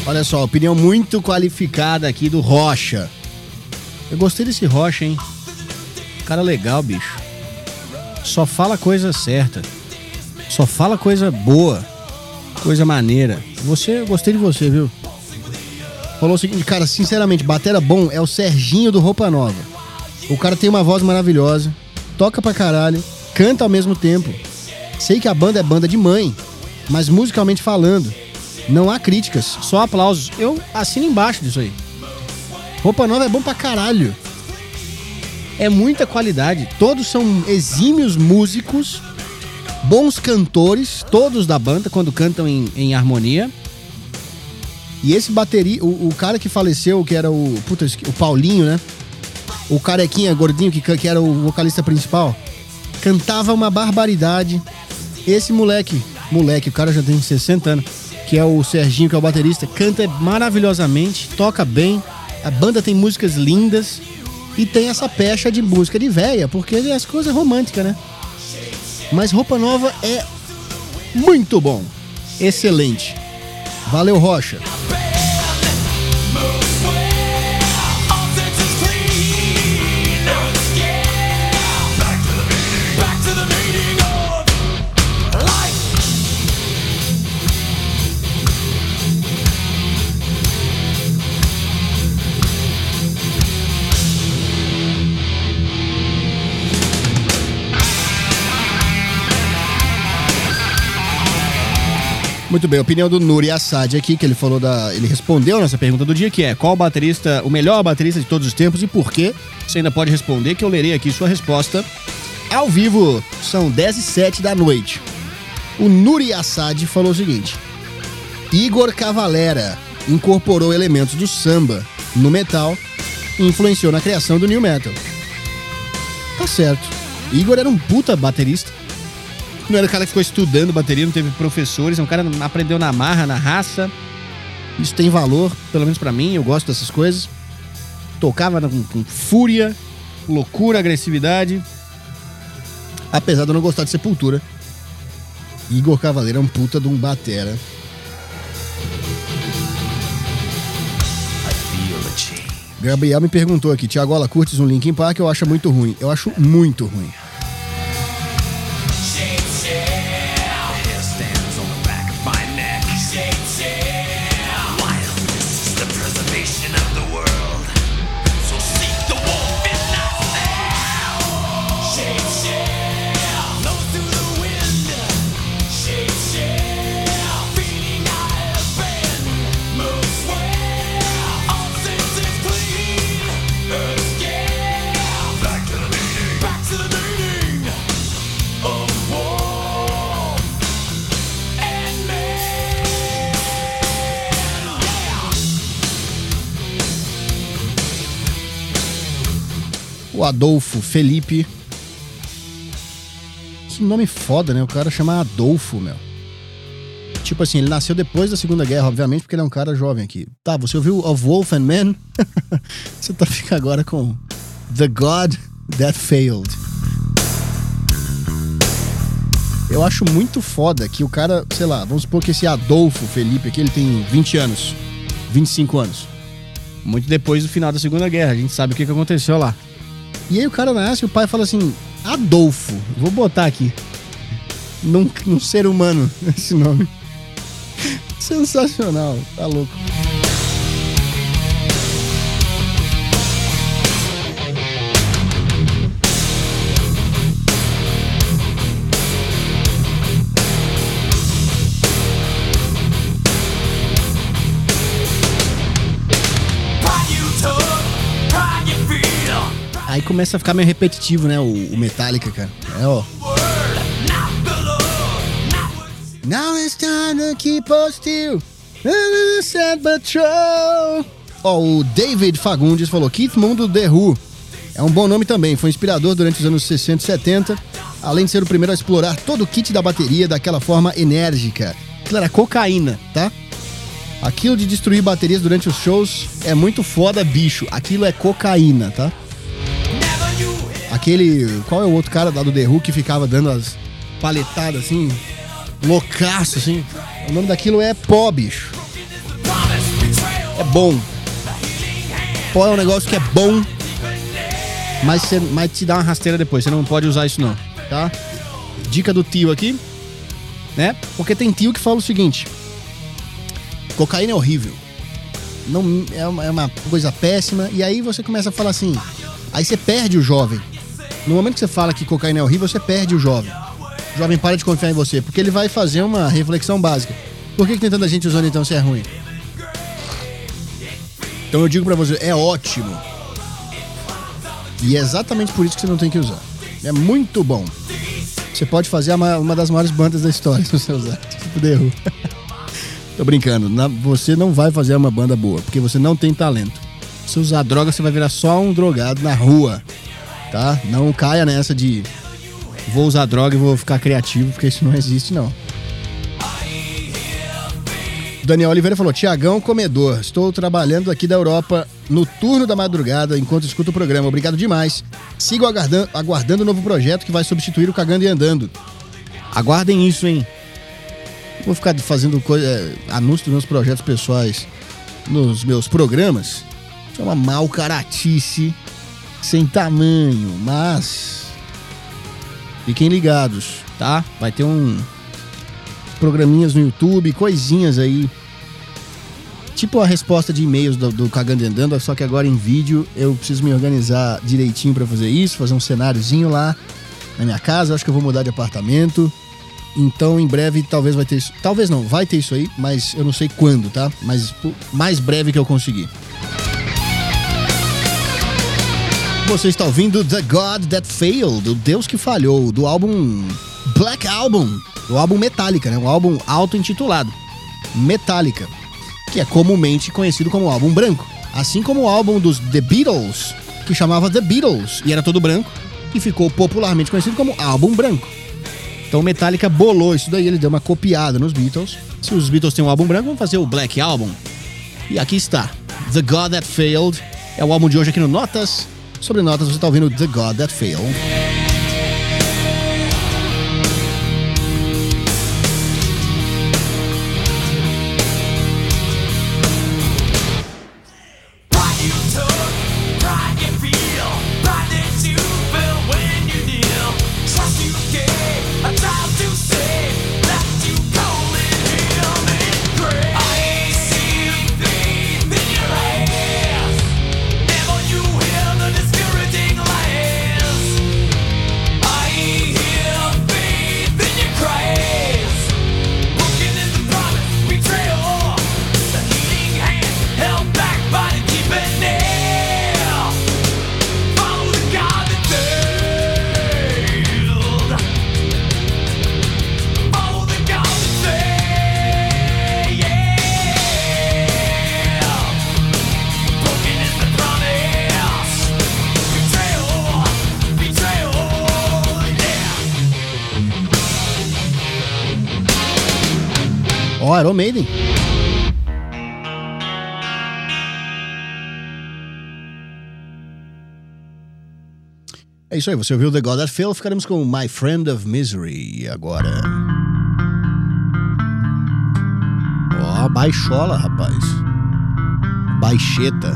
Olha só, opinião muito qualificada aqui do Rocha. Eu gostei desse Rocha, hein? Cara legal, bicho. Só fala coisa certa. Só fala coisa boa. Coisa maneira. Você, eu gostei de você, viu? Falou o seguinte, cara, sinceramente, batera bom é o Serginho do Roupa Nova. O cara tem uma voz maravilhosa, toca pra caralho, canta ao mesmo tempo. Sei que a banda é banda de mãe, mas musicalmente falando, não há críticas, só aplausos. Eu assino embaixo disso aí. Roupa Nova é bom pra caralho. É muita qualidade. Todos são exímios músicos, bons cantores, todos da banda, quando cantam em, em harmonia. E esse bateria, o, o cara que faleceu, que era o, puta, o Paulinho, né? O carequinha, gordinho, que, que era o vocalista principal, cantava uma barbaridade. Esse moleque, moleque, o cara já tem sessenta anos, que é o Serginho, que é o baterista, canta maravilhosamente, toca bem, a banda tem músicas lindas e tem essa pecha de música de véia, porque as coisas românticas, né? Mas Roupa Nova é muito bom, excelente. Valeu, Rocha. Muito bem, a opinião do Nuri Assad aqui, que ele falou da... Ele respondeu a nossa pergunta do dia, que é: qual baterista, o melhor baterista de todos os tempos e por quê? Você ainda pode responder, que eu lerei aqui sua resposta ao vivo. São dez e sete da noite. O Nuri Assad falou o seguinte: Igor Cavalera incorporou elementos do samba no metal e influenciou na criação do new metal. Tá certo. Igor era um puta baterista. Não era o cara que ficou estudando bateria, não teve professores, é um cara que aprendeu na marra, na raça. Isso tem valor, pelo menos pra mim, eu gosto dessas coisas. Tocava com, com fúria, loucura, agressividade. Apesar de eu não gostar de Sepultura, Igor Cavaleiro é um puta de um batera. Gabriel me perguntou aqui: Thiagola, curtes um Linkin Park? Eu acho muito ruim. Eu acho muito ruim. O Adolfo Felipe. Que nome foda, né? O cara chama Adolfo, meu. Tipo assim, ele nasceu depois da Segunda Guerra, obviamente, porque ele é um cara jovem aqui. Tá, você ouviu Of Wolf and Man? Você tá fica agora com The God That Failed. Eu acho muito foda que o cara, sei lá, vamos supor que esse Adolfo Felipe aqui, ele tem vinte anos, vinte e cinco anos. Muito depois do final da Segunda Guerra, a gente sabe o que, que aconteceu lá. E aí o cara nasce e o pai fala assim: Adolfo, vou botar aqui num, num ser humano esse nome. Sensacional, tá louco. Aí começa a ficar meio repetitivo, né, o, o Metallica, cara. É, ó. Now it's time to keep us still. Ó, o David Fagundes falou: Keith Moon do The Who. É um bom nome também, foi inspirador durante os anos sessenta e setenta, além de ser o primeiro a explorar todo o kit da bateria daquela forma enérgica. Aquilo era cocaína, tá? Aquilo de destruir baterias durante os shows é muito foda, bicho. Aquilo é cocaína, tá? Aquele... Qual é o outro cara lá do The Who que ficava dando as paletadas assim, loucaço assim? O nome daquilo é pó, bicho. É bom. Pó é um negócio que é bom, mas, você, mas te dá uma rasteira depois. Você não pode usar isso não, tá? Dica do tio aqui, né? Porque tem tio que fala o seguinte: cocaína é horrível. Não, é, uma, é uma coisa péssima. E aí você começa a falar assim. Aí você perde o jovem. No momento que você fala que cocaína é horrível, você perde o jovem. O jovem para de confiar em você, porque ele vai fazer uma reflexão básica. Por que, que tem tanta gente usando então se é ruim? Então eu digo pra você, é ótimo. E é exatamente por isso que você não tem que usar. É muito bom. Você pode fazer uma, uma das maiores bandas da história se você usar. Tipo The Who. Tô brincando. Na, você não vai fazer uma banda boa, porque você não tem talento. Se usar droga, você vai virar só um drogado na rua. Tá? Não caia nessa de vou usar droga e vou ficar criativo, porque isso não existe, não. Daniel Oliveira falou: Tiagão Comedor, estou trabalhando aqui da Europa no turno da madrugada enquanto escuto o programa. Obrigado demais. Sigo aguardando, aguardando o novo projeto que vai substituir o Cagando e Andando. Aguardem isso, hein? Vou ficar fazendo coisa, anúncio dos meus projetos pessoais nos meus programas. Isso é uma mau caratice sem tamanho, mas fiquem ligados, tá? Vai ter um programinhas no YouTube, coisinhas aí. Tipo a resposta de e-mails do, do Cagando e Andando, só que agora em vídeo. Eu preciso me organizar direitinho pra fazer isso, fazer um cenáriozinho lá na minha casa. Eu acho que eu vou mudar de apartamento. Então em breve talvez vai ter isso. Talvez não, vai ter isso aí, mas eu não sei quando, tá? Mas mais breve que eu conseguir. Você está ouvindo The God That Failed, o Deus que Falhou, do álbum Black Album, do álbum Metallica, né? Um álbum auto-intitulado Metallica, que é comumente conhecido como álbum branco. Assim como o álbum dos The Beatles, que chamava The Beatles, e era todo branco, e ficou popularmente conhecido como álbum branco. Então o Metallica bolou isso daí, ele deu uma copiada nos Beatles. Se os Beatles têm um álbum branco, vamos fazer o Black Album. E aqui está, The God That Failed, é o álbum de hoje aqui no Notas. Sobre Notas, você está ouvindo The God That Failed. Ó, oh, Iron Maiden. É isso aí, você ouviu The God That Failed, ficaremos com My Friend of Misery agora. Ó, oh, baixola, rapaz. Baixeta.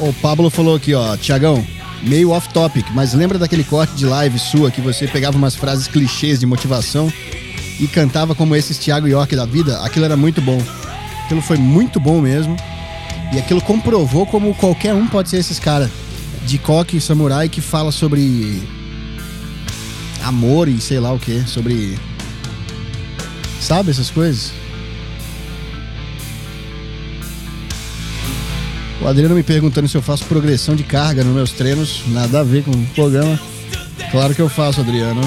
O Pablo falou aqui, ó, Thiagão, meio off-topic, mas lembra daquele corte de live sua que você pegava umas frases clichês de motivação e cantava como esses Thiago York da vida? Aquilo era muito bom. Aquilo foi muito bom mesmo. E aquilo comprovou como qualquer um pode ser esses caras de coque samurai que fala sobre amor e sei lá o que, sobre... Sabe essas coisas? O Adriano me perguntando se eu faço progressão de carga nos meus treinos. Nada a ver com o programa. Claro que eu faço, Adriano.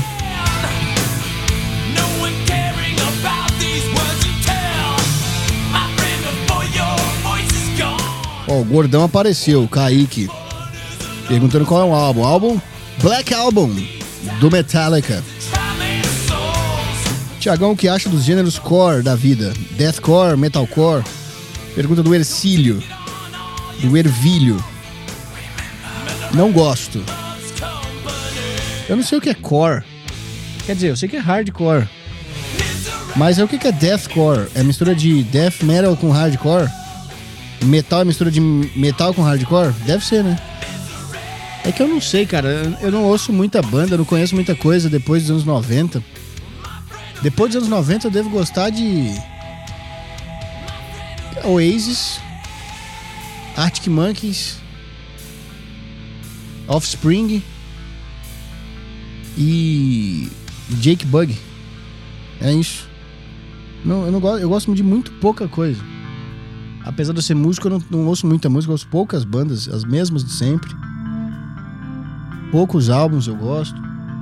Ó, o gordão apareceu, o Kaique, perguntando qual é o álbum. O álbum Black Album, do Metallica. Tiagão, o que acha dos gêneros core da vida? Deathcore, metalcore? Pergunta do Ercílio. Do Ervilho. Não gosto. Eu não sei o que é core. Quer dizer, eu sei que é hardcore. Mas é o que é deathcore? É mistura de death metal com hardcore? Metal é mistura de metal com hardcore? Deve ser, né? É que eu não sei, cara. Eu não ouço muita banda, eu não conheço muita coisa depois dos anos noventa. Depois dos anos noventa eu devo gostar de Oasis, Arctic Monkeys, Offspring e Jake Bugg. É isso. Não, eu, não gosto, eu gosto de muito pouca coisa. Apesar de eu ser músico, eu não, não ouço muita música, eu ouço poucas bandas, as mesmas de sempre. Poucos álbuns eu gosto.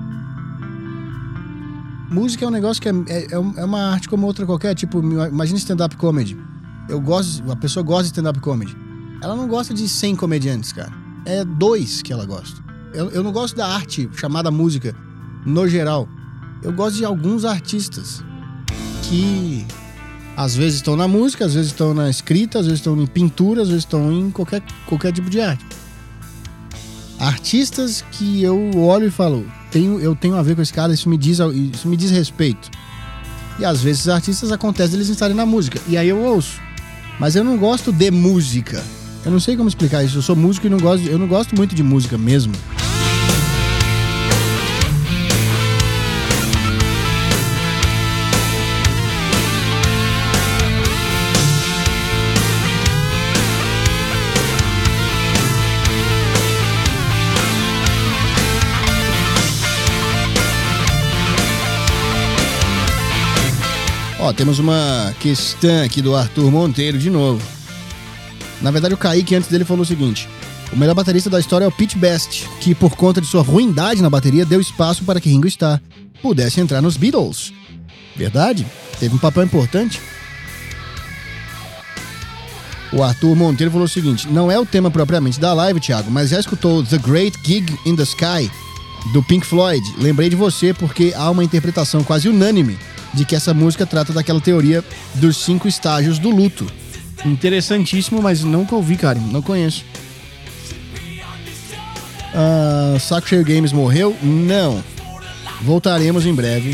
Música é um negócio que é, é, é uma arte como outra qualquer. Tipo, imagina stand-up comedy. Eu gosto, a pessoa gosta de stand-up comedy. Ela não gosta de cem comediantes, cara. É dois que ela gosta. Eu, eu não gosto da arte chamada música, no geral. Eu gosto de alguns artistas que às vezes estão na música, às vezes estão na escrita, às vezes estão em pintura, às vezes estão em qualquer, qualquer tipo de arte. Artistas que eu olho e falo, tenho, eu tenho a ver com esse cara, isso me diz, isso me diz respeito. E às vezes os artistas acontece eles estarem na música, e aí eu ouço. Mas eu não gosto de música. Eu não sei como explicar isso. Eu sou músico e não gosto, eu não gosto muito de música mesmo. Ó, temos uma questão aqui do Arthur Monteiro de novo. Na verdade, o Kaique antes dele falou o seguinte: o melhor baterista da história é o Pete Best, que por conta de sua ruindade na bateria deu espaço para que Ringo Starr pudesse entrar nos Beatles. Verdade? Teve um papel importante. O Arthur Monteiro falou o seguinte: não é o tema propriamente da live, Thiago, mas já escutou The Great Gig in the Sky, do Pink Floyd? Lembrei de você porque há uma interpretação quase unânime de que essa música trata daquela teoria dos cinco estágios do luto. Interessantíssimo, mas nunca ouvi, cara. Não conheço. Uh, Saco Cheio Games morreu? Não. Voltaremos em breve.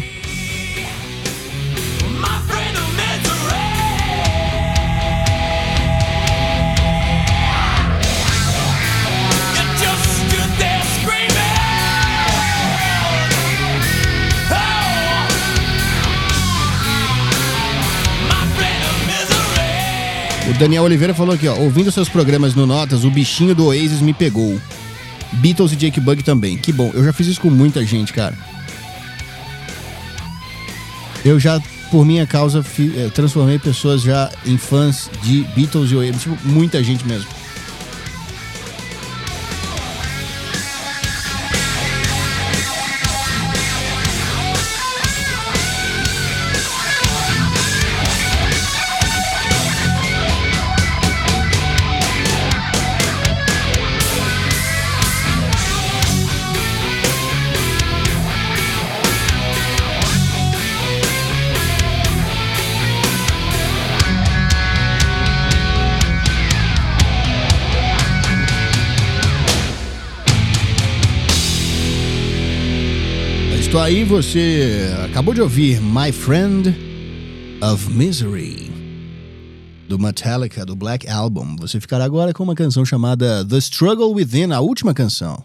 O Daniel Oliveira falou aqui, ó, ouvindo seus programas no Notas, o bichinho do Oasis me pegou. Beatles e Jake Bugg também. Que bom, eu já fiz isso com muita gente, cara. Eu já, por minha causa, fi, eh, transformei pessoas já em fãs de Beatles e Oasis. Tipo, muita gente mesmo. Aí você acabou de ouvir My Friend of Misery. do Metallica, do Black Album. Você ficará agora com uma canção chamada The Struggle Within, a última canção.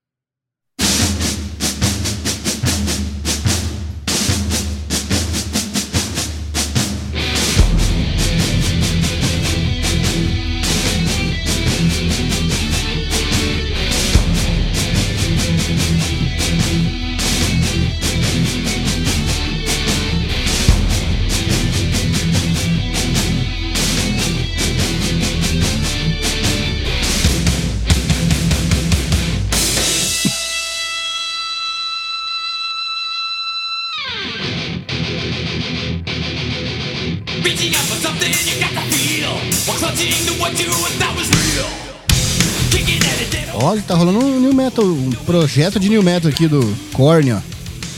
Olha, tá rolando um new metal, um projeto de new metal aqui do Korn, ó.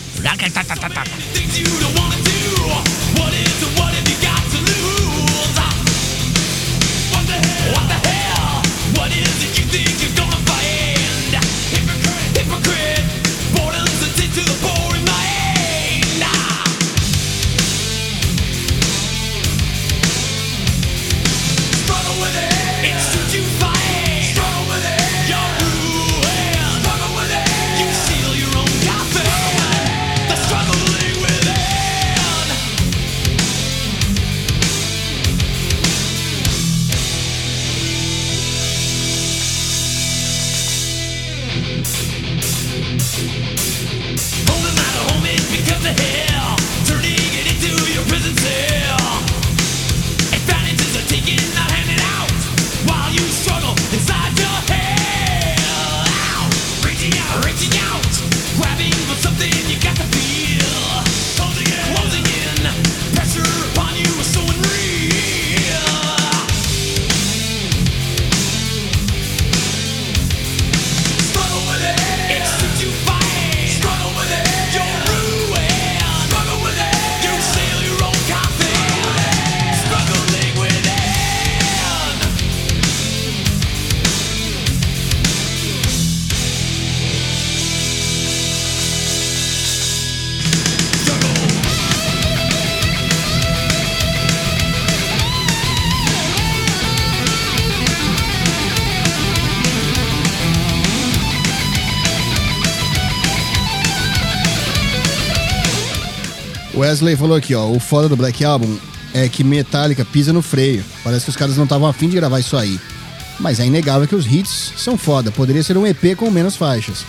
Wesley falou aqui, ó, o foda do Black Album é que Metallica pisa no freio. Parece que os caras não estavam afim de gravar isso aí. Mas é inegável que os hits são foda. Poderia ser um E P com menos faixas.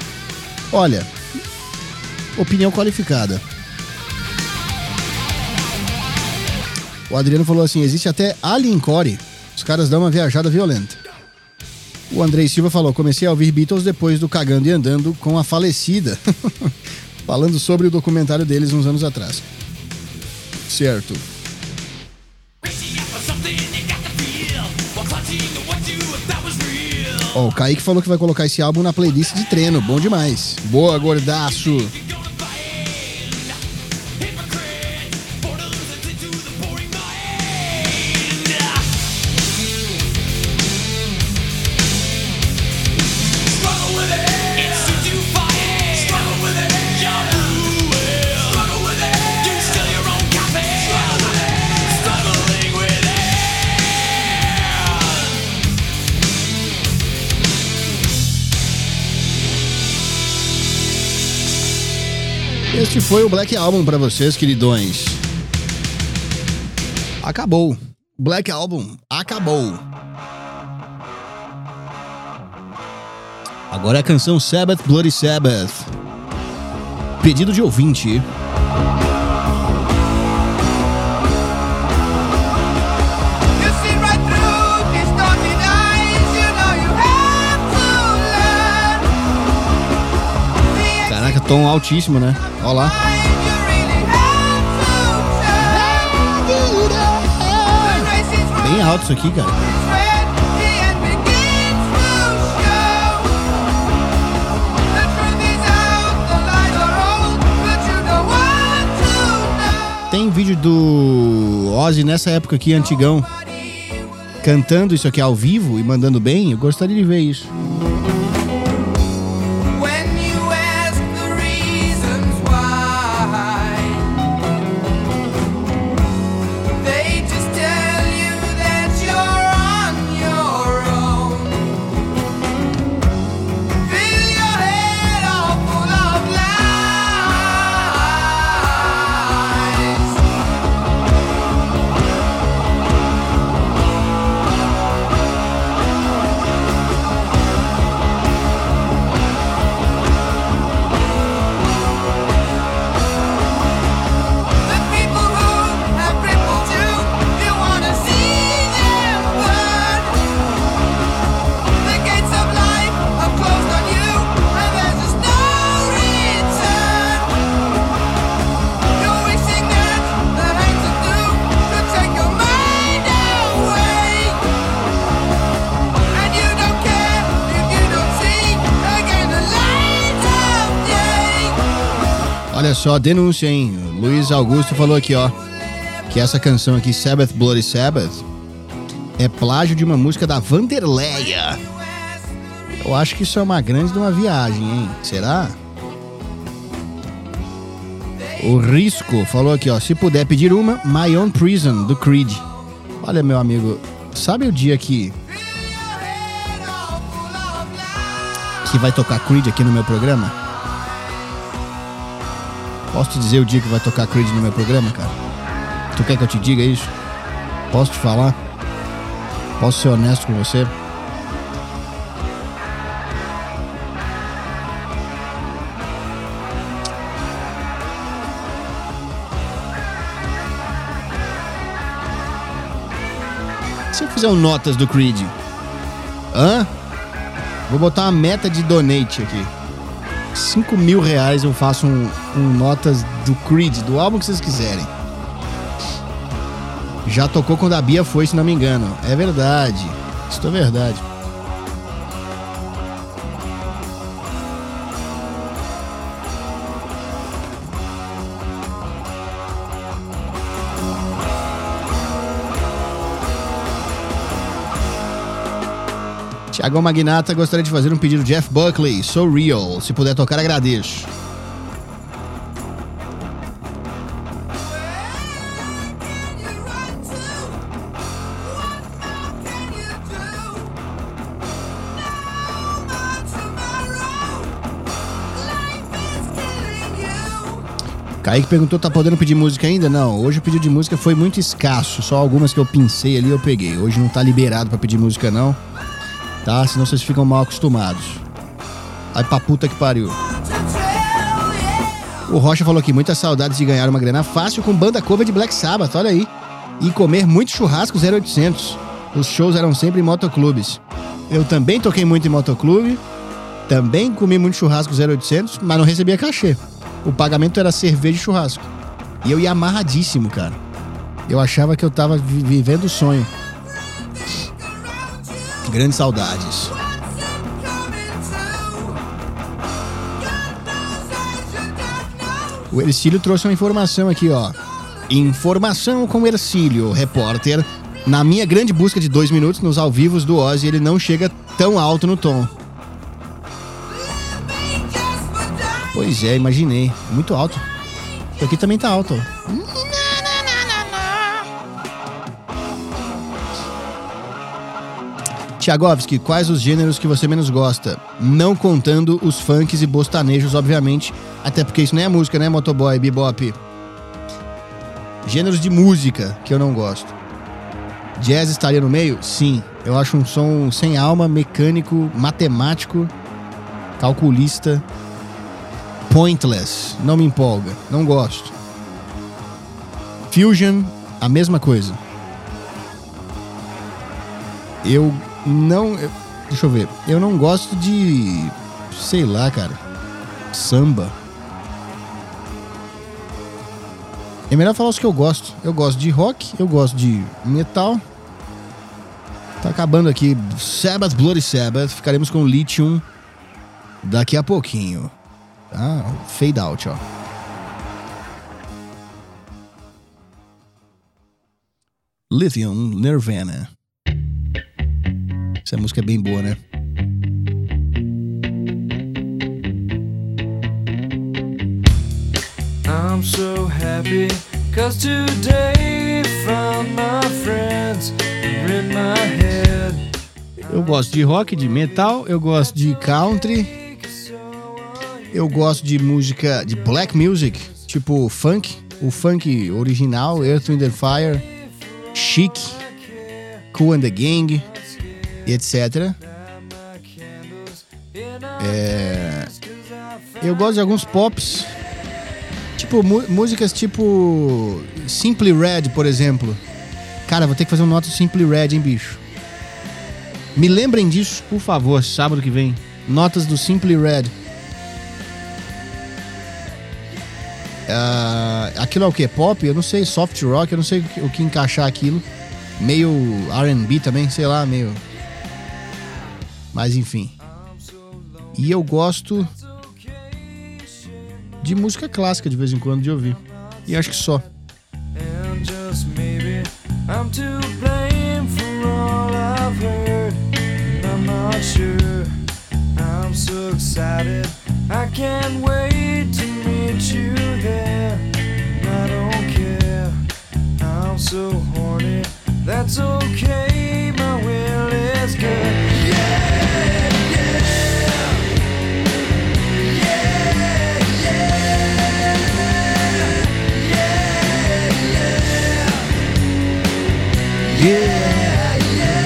Olha, opinião qualificada. O Adriano falou assim, existe até Alien Core. Os caras dão uma viajada violenta. O Andrei Silva falou, comecei a ouvir Beatles depois do Cagando e Andando com a falecida. Falando sobre o documentário deles uns anos atrás. Certo. Ó, oh, o Kaique falou que vai colocar esse álbum na playlist de treino. Bom demais. Boa, gordaço. Este foi o Black Album pra vocês, queridões. Acabou. Black Album acabou. Agora é a canção Sabbath, Bloody Sabbath. Pedido de ouvinte. Caraca, tom altíssimo, né? Olha lá. Bem alto isso aqui, cara. Tem vídeo do Ozzy nessa época aqui, antigão, cantando isso aqui ao vivo e mandando bem. Eu gostaria de ver isso. Olha só, denúncia, hein? Luiz Augusto falou aqui, ó, que essa canção aqui, Sabbath Bloody Sabbath, é plágio de uma música da Vanderleia. Eu acho que isso é uma grande de uma viagem, hein? Será? O Risco falou aqui, ó, se puder pedir uma, My Own Prison, do Creed. Olha, meu amigo, sabe o dia que que vai tocar Creed aqui no meu programa? Posso te dizer o dia que vai tocar Creed no meu programa, cara? Tu quer que eu te diga isso? Posso te falar? Posso ser honesto com você? Se eu fizer um notas do Creed? Hã? Vou botar uma meta de donate aqui. cinco mil reais eu faço um, um notas do Creed, do álbum que vocês quiserem. Já tocou quando a Bia foi, se não me engano. É verdade. Isso é verdade. Tiagão Magnata gostaria de fazer um pedido. Jeff Buckley, So Real. Se puder tocar, agradeço. Kaique perguntou, tá podendo pedir música ainda? Não, hoje o pedido de música foi muito escasso. Só algumas que eu pincei ali eu peguei. Hoje não tá liberado pra pedir música não. Tá? Senão vocês ficam mal acostumados. Aí pra puta que pariu. O Rocha falou aqui, muitas saudades de ganhar uma grana fácil com banda cover de Black Sabbath, olha aí. E comer muito churrasco zero oitocentos. Os shows eram sempre em motoclubes. Eu também toquei muito em motoclube. Também comi muito churrasco zero oitocentos, mas não recebia cachê. O pagamento era cerveja e churrasco. E eu ia amarradíssimo, cara. Eu achava que eu tava vi- vivendo o sonho. Grandes saudades. O Ercílio trouxe uma informação aqui, ó. Informação com o Ercílio, repórter. Na minha grande busca de dois minutos nos ao vivos do Ozzy, ele não chega tão alto no tom. Pois é, imaginei. Muito alto. Isso aqui também tá alto, ó. Tiagovski, quais os gêneros que você menos gosta? Não contando os funks e bostanejos, obviamente. Até porque isso nem é música, né, motoboy, bebop? Gêneros de música que eu não gosto. Jazz estaria no meio? Sim. Eu acho um som sem alma, mecânico, matemático, calculista, pointless. Não me empolga. Não gosto. Fusion, a mesma coisa. Eu não... eu- deixa eu ver. Eu não gosto de... sei lá, cara. Samba. É melhor falar os que eu gosto. Eu gosto de rock, eu gosto de metal. Tá acabando aqui. Sabbath, Bloody Sabbath. Ficaremos com Lithium daqui a pouquinho. Tá? Fade out, ó. Lithium, Nirvana. Essa música é bem boa, né? I'm so happy, cause today found my friends in my head. Eu gosto de rock, de metal, eu gosto de country, eu gosto de música, de black music, tipo funk, o funk original, Earth, Wind and Fire, Chic, Kool and the Gang, e etcétera. É... Eu gosto de alguns pops, tipo mu- músicas tipo Simply Red, por exemplo. Cara, vou ter que fazer um nota Simply Red, hein, bicho? Me lembrem disso, por favor, sábado que vem. Notas do Simply Red. Uh, aquilo é o que? Pop? Eu não sei. Soft rock? Eu não sei o que, o que encaixar aquilo. Meio R and B também, sei lá, meio... Mas enfim. E eu gosto de música clássica de vez em quando de ouvir. E acho que só. And just maybe I'm to blame for all I've heard. I'm not sure. I'm so excited. I can't wait to meet you there. I don't care. I'm so horny. That's okay. My will is good. Yeah, yeah. Yeah,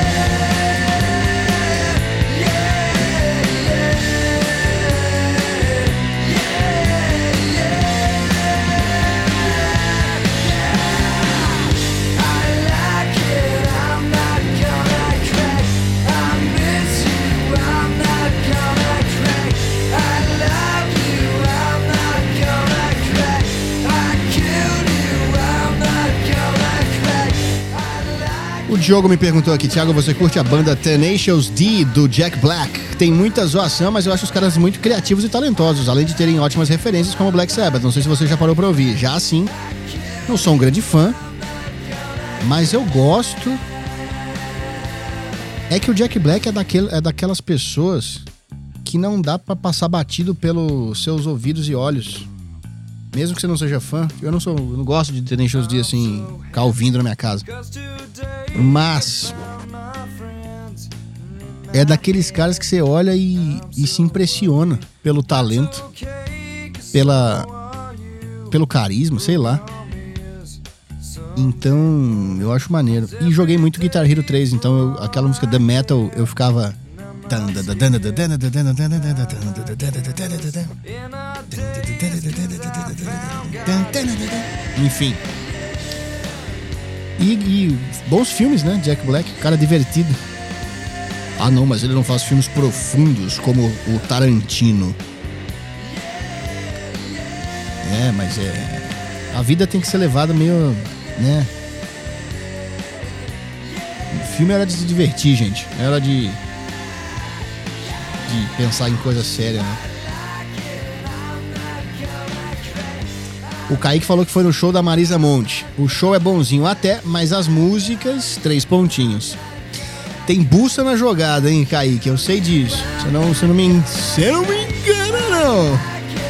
O Diogo me perguntou aqui, Thiago, você curte a banda Tenacious D do Jack Black? Tem muita zoação, mas eu acho os caras muito criativos e talentosos, além de terem ótimas referências como Black Sabbath. Não sei se você já parou pra ouvir. Já sim, não sou um grande fã, mas eu gosto. É que o Jack Black é, daquele, é daquelas pessoas que não dá pra passar batido pelos seus ouvidos e olhos. Mesmo que você não seja fã, eu não sou, eu não gosto de Tenacious D assim, ficar ouvindo na minha casa. Mas é daqueles caras que você olha e, e se impressiona pelo talento, pela, pelo carisma, sei lá. Então, eu acho maneiro. E joguei muito Guitar Hero três, então eu, aquela música The Metal, eu ficava... Enfim. E, e bons filmes, né? Jack Black, cara divertido. Ah, não, mas ele não faz filmes profundos como o Tarantino. É, mas é... A vida tem que ser levada meio... né? O filme era de se divertir, gente. Era de... de pensar em coisa séria, né? O Kaique falou que foi no show da Marisa Monte. O show é bonzinho até, mas as músicas, três pontinhos. Tem buça na jogada, hein, Kaique? Eu sei disso. Você não, você não me, você não me engana, não.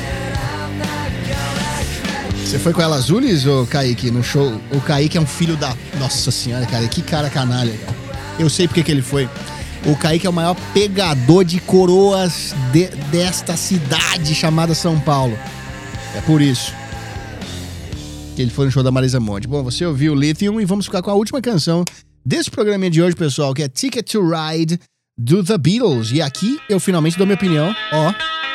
Você foi com ela Azules, ô Kaique, no show? O Kaique é um filho da... Nossa senhora, cara, que cara canalha. Eu sei porque que ele foi. O Kaique é o maior pegador de coroas de, desta cidade chamada São Paulo. É por isso que ele foi no show da Marisa Monte. Bom, você ouviu Lithium e vamos ficar com a última canção desse programinha de hoje, pessoal, que é Ticket to Ride do The Beatles. E aqui eu finalmente dou minha opinião, ó.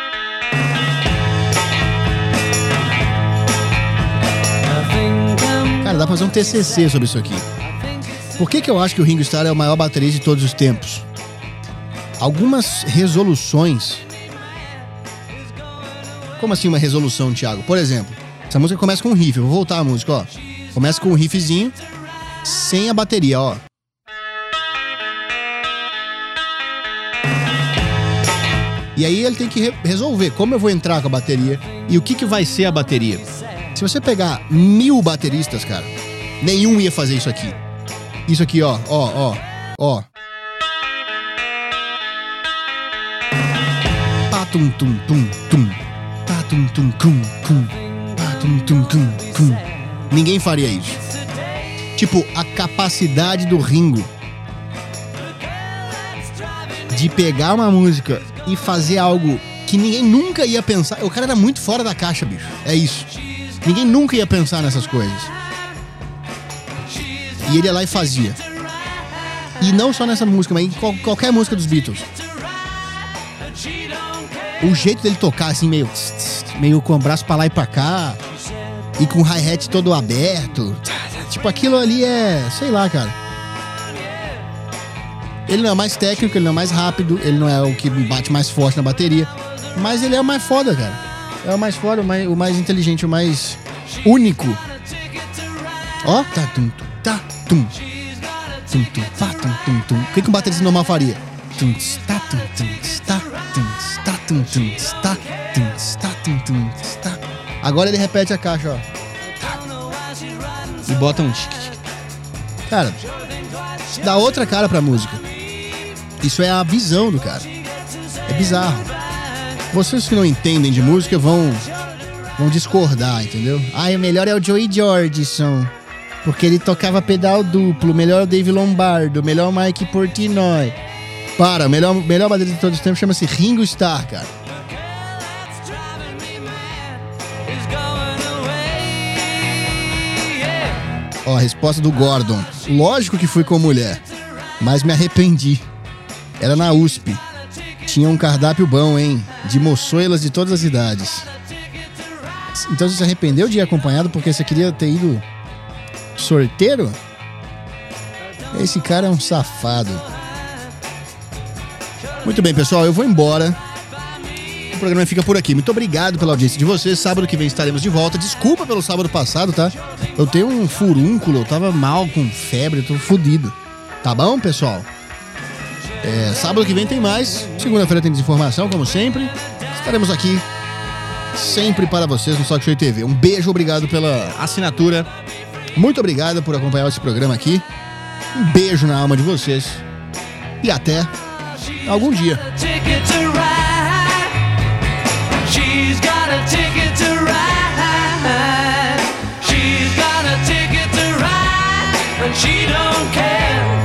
Cara, dá pra fazer um T C C sobre isso aqui. Por que que eu acho que o Ringo Starr é o maior baterista de todos os tempos? Algumas resoluções... Como assim uma resolução, Thiago? Por exemplo, essa música começa com um riff. Eu vou voltar a música, ó. Começa com um riffzinho sem a bateria, ó. E aí ele tem que re- resolver como eu vou entrar com a bateria e o que que vai ser a bateria. Se você pegar mil bateristas, cara, nenhum ia fazer isso aqui. Isso aqui, ó, ó, ó, ó. Patum tum tum tum. Patum tum tum tum. Patum tum tum tum. Ninguém faria isso. Tipo, a capacidade do Ringo de pegar uma música e fazer algo que ninguém nunca ia pensar. O cara era muito fora da caixa, bicho. É isso. Ninguém nunca ia pensar nessas coisas. E ele ia lá e fazia. E não só nessa música, mas em qual, qualquer música dos Beatles. O jeito dele tocar, assim, meio... meio com o braço pra lá e pra cá. E com o hi-hat todo aberto. Tipo, aquilo ali é... sei lá, cara. Ele não é o mais técnico, ele não é o mais rápido, ele não é o que bate mais forte na bateria. Mas ele é o mais foda, cara. É o mais foda, o mais, o mais inteligente, o mais único. Ó. Tá, tum, tum, tá, tum. Tum, tum, tá, tum, tum, tum. O que que um baterista normal faria? Tum, tá, tum, tum, tá, tum, tá, tum, tum, tá, tum, tá, tum, tum, tá. Agora ele repete a caixa, ó. E bota um... Cara, dá outra cara pra música. Isso é a visão do cara. É bizarro. Vocês que não entendem de música vão, vão discordar, entendeu? Ah, o melhor é o Joey Jordison, porque ele tocava pedal duplo. O melhor é o Dave Lombardo. O melhor é o Mike Portnoy. Para, o melhor, melhor baterista de todos os tempos chama-se Ringo Starr, cara. Ó, a resposta do Gordon. Lógico que fui com mulher, mas me arrependi. Era na U S P. Tinha um cardápio bom, hein? De moçoilas de todas as idades. Então você se arrependeu de ir acompanhado porque você queria ter ido sorteiro? Esse cara é um safado. Muito bem, pessoal, eu vou embora. O programa fica por aqui. Muito obrigado pela audiência de vocês. Sábado que vem estaremos de volta. Desculpa pelo sábado passado, tá? Eu tenho um furúnculo, eu tava mal, com febre, eu tô fodido. Tá bom, pessoal? É, sábado que vem tem mais. Segunda-feira tem desinformação, como sempre. Estaremos aqui sempre para vocês no Talk Show T V. Um beijo, obrigado pela assinatura. Muito obrigado por acompanhar esse programa aqui. Um beijo na alma de vocês. E até algum dia. She's got a ticket to ride. She's got a ticket to ride, and she don't care.